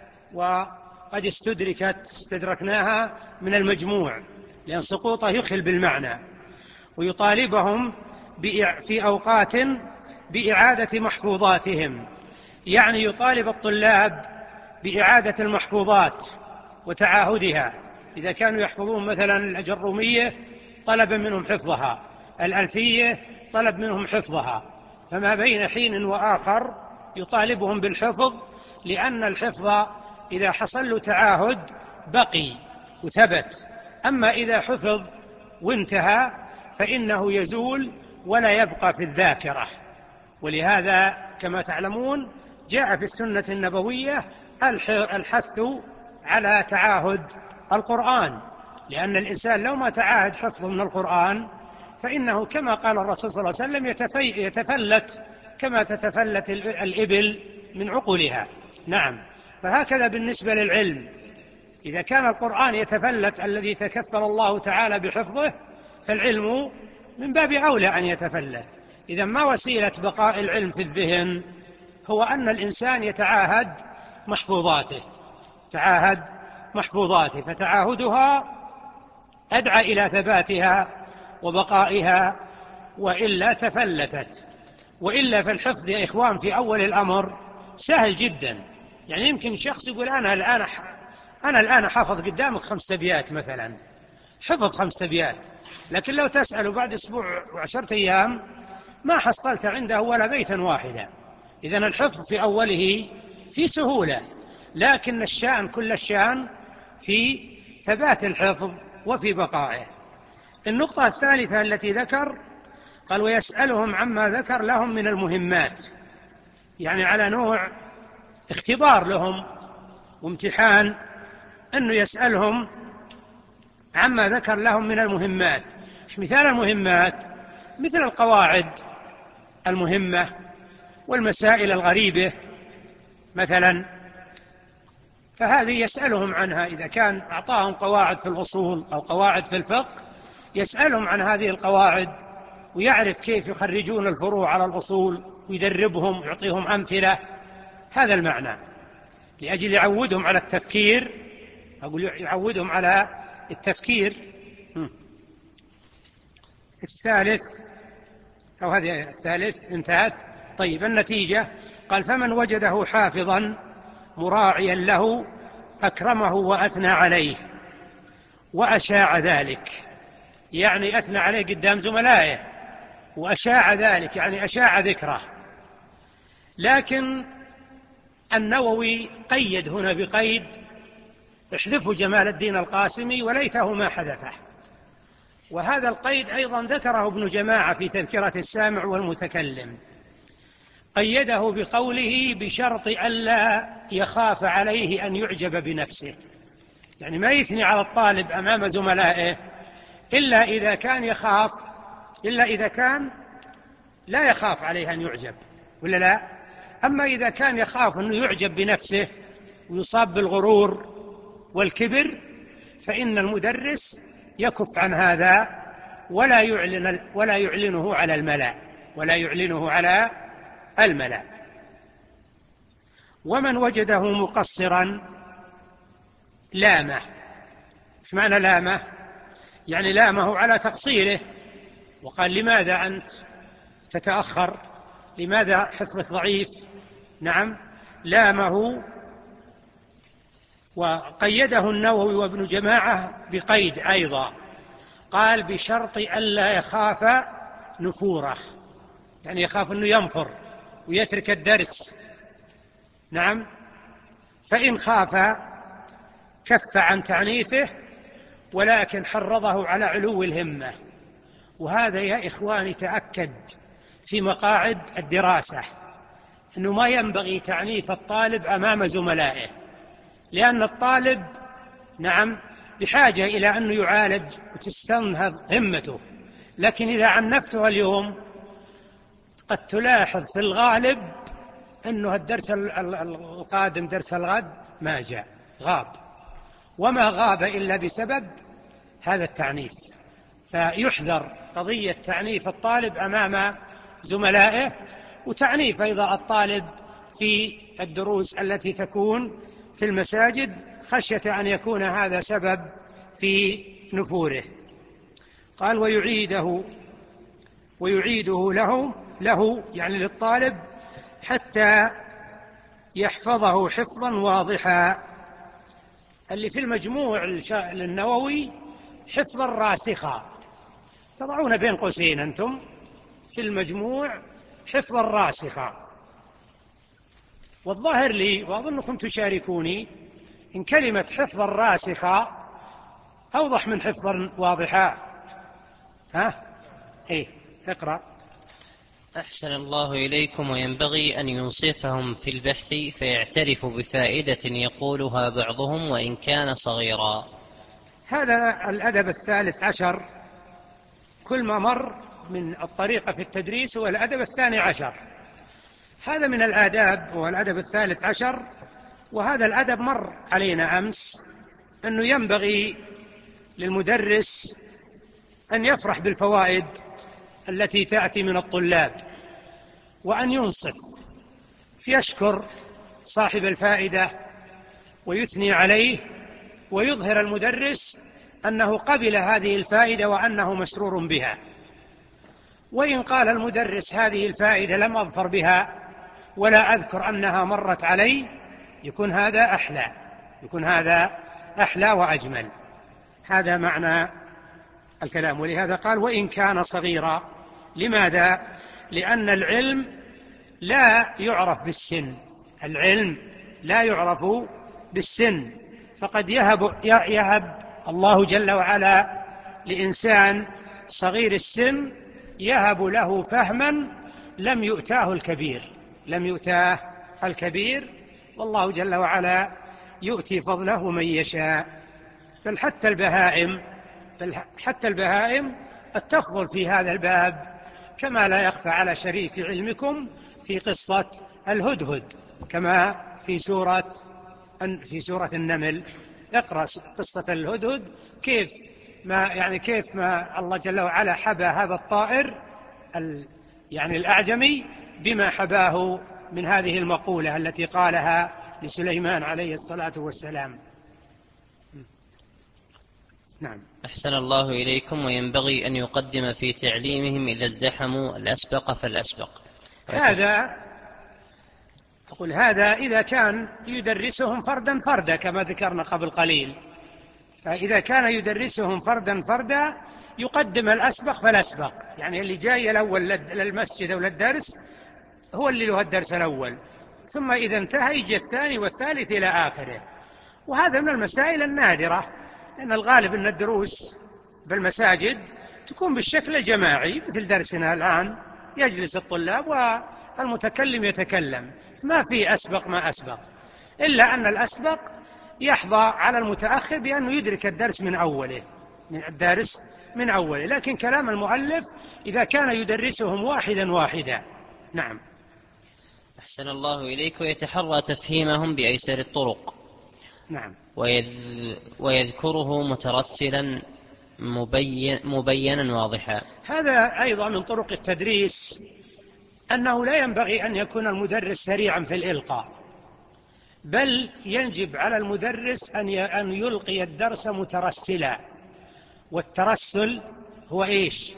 وقد استدركناها من المجموع لأن سقوطه يخل بالمعنى. ويطالبهم في أوقات بإعادة محفوظاتهم، يعني يطالب الطلاب بإعادة المحفوظات وتعاهدها. إذا كانوا يحفظون مثلا الأجرومية طلب منهم حفظها، الألفية طلب منهم حفظها، فما بين حين وآخر يطالبهم بالحفظ، لأن الحفظ إذا حصل له تعاهد بقي وثبت. أما إذا حفظ وانتهى فإنه يزول ولا يبقى في الذاكرة. ولهذا كما تعلمون جاء في السنة النبوية الحث على تعاهد القرآن، لأن الإنسان لو ما تعاهد حفظه من القرآن فإنه كما قال الرسول صلى الله عليه وسلم يتفلت كما تتفلت الإبل من عقولها. نعم. فهكذا بالنسبة للعلم، إذا كان القرآن يتفلت الذي تكفل الله تعالى بحفظه، فالعلم من باب أولى أن يتفلت. إذا ما وسيلة بقاء العلم في الذهن هو أن الإنسان يتعاهد محفوظاته، فتعاهدها أدعى إلى ثباتها وبقائها، وإلا تفلتت. وإلا فالحفظ يا إخوان في أول الأمر سهل جدا. يعني يمكن شخص يقول أنا الآن حافظ قدامك 5 أبيات مثلا، حفظ 5 أبيات، لكن لو تسأله بعد أسبوع و10 أيام ما حصلت عنده ولا بيتا واحدا. إذن الحفظ في أوله في سهولة، لكن كل الشأن في ثبات الحفظ وفي بقائه. النقطة الثالثة التي ذكر قال ويسألهم عما ذكر لهم من المهمات، يعني على نوع اختبار لهم وامتحان، أنه يسألهم عما ذكر لهم من المهمات. إيش مثال المهمات؟ مثل القواعد المهمة والمسائل الغريبة مثلا، فهذه يسألهم عنها. إذا كان أعطاهم قواعد في الأصول أو قواعد في الفقه يسألهم عن هذه القواعد، ويعرف كيف يخرجون الفروع على الأصول، ويدربهم ويعطيهم أمثلة. هذا المعنى، لأجل يعودهم على التفكير. أقول يعودهم على التفكير. الثالث أو هذه الثالث انتهت. طيب النتيجة قال فمن وجده حافظا مراعيا له أكرمه وأثنى عليه وأشاع ذلك، يعني أثنى عليه قدام زملائه، وأشاع ذلك يعني أشاع ذكره. لكن النووي قيد هنا بقيد احذفه جمال الدين القاسمي وليته ما حذفه، وهذا القيد أيضا ذكره ابن جماعة في تذكرة السامع والمتكلم، قيده بقوله بشرط ألا يخاف عليه أن يعجب بنفسه، يعني ما يثني على الطالب أمام زملائه إلا إذا كان لا يخاف عليه أن يعجب، ولا لا؟ أما إذا كان يخاف أنه يعجب بنفسه ويصاب بالغرور والكبر فإن المدرس يكف عن هذا ولا يعلنه على الملأ، ولا يعلنه على الملأ. ومن وجده مقصرا لامه. ايش معنى لامه؟ يعني لامه على تقصيره، وقال لماذا أنت تتأخر؟ لماذا حفظك ضعيف؟ نعم، لامه. وقيده النووي وابن جماعة بقيد أيضا، قال بشرط ألا يخاف نفوره، يعني يخاف أنه ينفر ويترك الدرس. نعم، فإن خاف كف عن تعنيفه، ولكن حرضه على علو الهمة. وهذا يا إخواني تأكد في مقاعد الدراسة أنه ما ينبغي تعنيف الطالب أمام زملائه، لأن الطالب نعم بحاجة إلى أنه يعالج وتستنهض همته. لكن إذا عنفته اليوم قد تلاحظ في الغالب أنه الدرس القادم درس الغد ما جاء، غاب، وما غاب إلا بسبب هذا التعنيف. فيحذر قضية تعنيف الطالب أمام زملائه، وتعنيف أيضا الطالب في الدروس التي تكون في المساجد، خشية أن يكون هذا سبب في نفوره. قال ويعيده له يعني للطالب حتى يحفظه حفظا واضحا. اللي في المجموع النووي حفظا راسخا، تضعون بين قوسين أنتم في المجموع حفظا راسخا. والظاهر لي وأظنكم تشاركوني إن كلمة حفظا راسخا أوضح من حفظا واضحا. اقرأ. أحسن الله إليكم. وينبغي أن ينصفهم في البحث فيعترف بفائدة يقولها بعضهم وإن كان صغيرا. هذا الأدب الثالث عشر، كل ما مر من الطريقة في التدريس هو الأدب الثاني عشر. هذا من الآداب هو الأدب الثالث عشر. وهذا الأدب مر علينا أمس، أنه ينبغي للمدرس أن يفرح بالفوائد التي تأتي من الطلاب، وأن ينصف فيشكر صاحب الفائدة ويثني عليه، ويظهر المدرس أنه قبل هذه الفائدة وأنه مسرور بها. وإن قال المدرس هذه الفائدة لم أظفر بها ولا أذكر أنها مرت علي، يكون هذا أحلى وأجمل. هذا معنى الكلام. ولهذا قال وإن كان صغيرا. لماذا؟ لأن العلم لا يعرف بالسن، العلم لا يعرف بالسن. فقد يهب الله جل وعلا لإنسان صغير السن، يهب له فهما لم يؤتاه الكبير، والله جل وعلا يؤتي فضله من يشاء. بل حتى البهائم قد تفضل في هذا الباب، كما لا يخفى على شريف علمكم في قصة الهدهد، كما في سورة النمل. اقرأ قصة الهدهد، كيف ما الله جل وعلا حبى هذا الطائر الأعجمي بما حباه من هذه المقولة التي قالها لسليمان عليه الصلاة والسلام. نعم. أحسن الله إليكم. وينبغي أن يقدم في تعليمهم إذا ازدحموا الأسبق فالأسبق. هذا إذا كان يدرسهم فردا كما ذكرنا قبل قليل. فإذا كان يدرسهم فردا يقدم الأسبق فالأسبق، يعني اللي جاي الأول للمسجد أو للدرس هو اللي له الدرس الأول، ثم إذا انتهى يجي الثاني والثالث إلى آخره. وهذا من المسائل النادرة، لأن الغالب أن الدروس بالمساجد تكون بالشكل الجماعي، مثل درسنا الآن يجلس الطلاب والمتكلم يتكلم، ما في أسبق ما أسبق، إلا أن الأسبق يحظى على المتأخر بأنه يدرك الدرس من أوله. لكن كلام المؤلف إذا كان يدرسهم واحدا. نعم. أحسن الله إليك. ويتحرى تفهيمهم بأيسر الطرق. نعم. ويذكره مترسلا مبينا واضحا. هذا أيضا من طرق التدريس، أنه لا ينبغي أن يكون المدرس سريعا في الإلقاء، بل يجب على المدرس أن يلقي الدرس مترسلا. والترسل هو إيش؟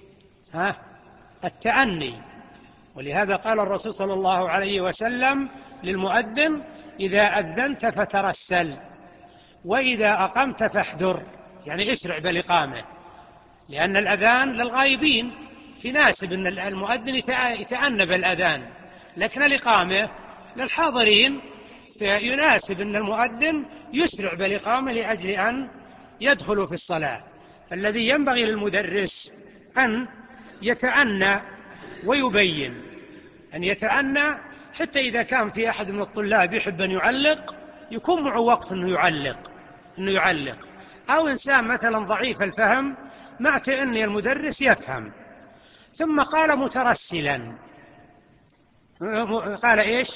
التأني. ولهذا قال الرسول صلى الله عليه وسلم للمؤذن: إذا أذنت فترسل، وإذا أقمت فاحذر، يعني اسرع بالإقامة، لأن الأذان للغائبين، يناسب أن المؤذن يتأنى بالأذان، لكن الإقامة للحاضرين، فيناسب أن المؤذن يسرع بالإقامة لأجل أن يدخلوا في الصلاة. فالذي ينبغي للمدرس أن يتأنى ويبين، أن يتأنى حتى إذا كان في أحد من الطلاب يحب أن يعلق، يكون معه وقت أنه يعلق، أو إنسان مثلا ضعيف الفهم، مع تأني المدرس يفهم. ثم قال مترسلا، قال إيش؟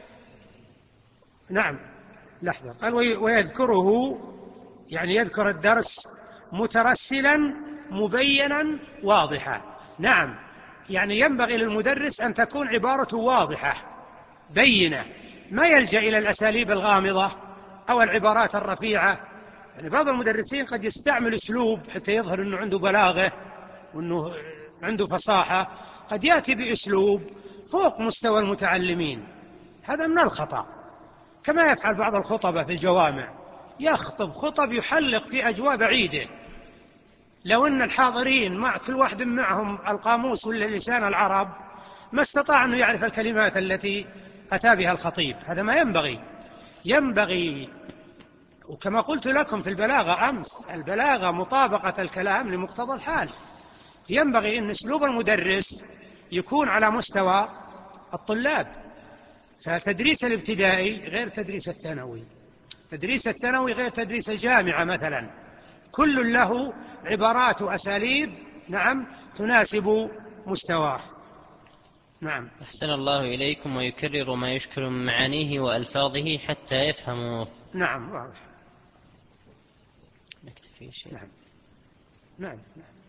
نعم، لحظة، قال ويذكره، يعني يذكر الدرس مترسلا مبينا واضحا. نعم، يعني ينبغي للمدرس أن تكون عبارته واضحة بينة، ما يلجأ إلى الأساليب الغامضة أو العبارات الرفيعة. يعني بعض المدرسين قد يستعمل أسلوب حتى يظهر أنه عنده بلاغة وأنه عنده فصاحة، قد يأتي بأسلوب فوق مستوى المتعلمين، هذا من الخطأ. كما يفعل بعض الخطبة في الجوامع، يخطب خطب يحلق في أجواء بعيدة، لو أن الحاضرين مع كل واحد معهم القاموس ولا لسان العرب ما استطاع أنه يعرف الكلمات التي أتى بها الخطيب. هذا ما ينبغي. وكما قلت لكم في البلاغة أمس، البلاغة مطابقة الكلام لمقتضى الحال. ينبغي أن أسلوب المدرس يكون على مستوى الطلاب. فتدريس الابتدائي غير تدريس الثانوي، تدريس الثانوي غير تدريس الجامعة مثلا، كل له عبارات وأساليب نعم تناسب مستواه. نعم. أحسن الله إليكم. ويكرر ما يشكل من معانيه وألفاظه حتى يفهموه. نعم، واضح. نكتفي شيء. نعم.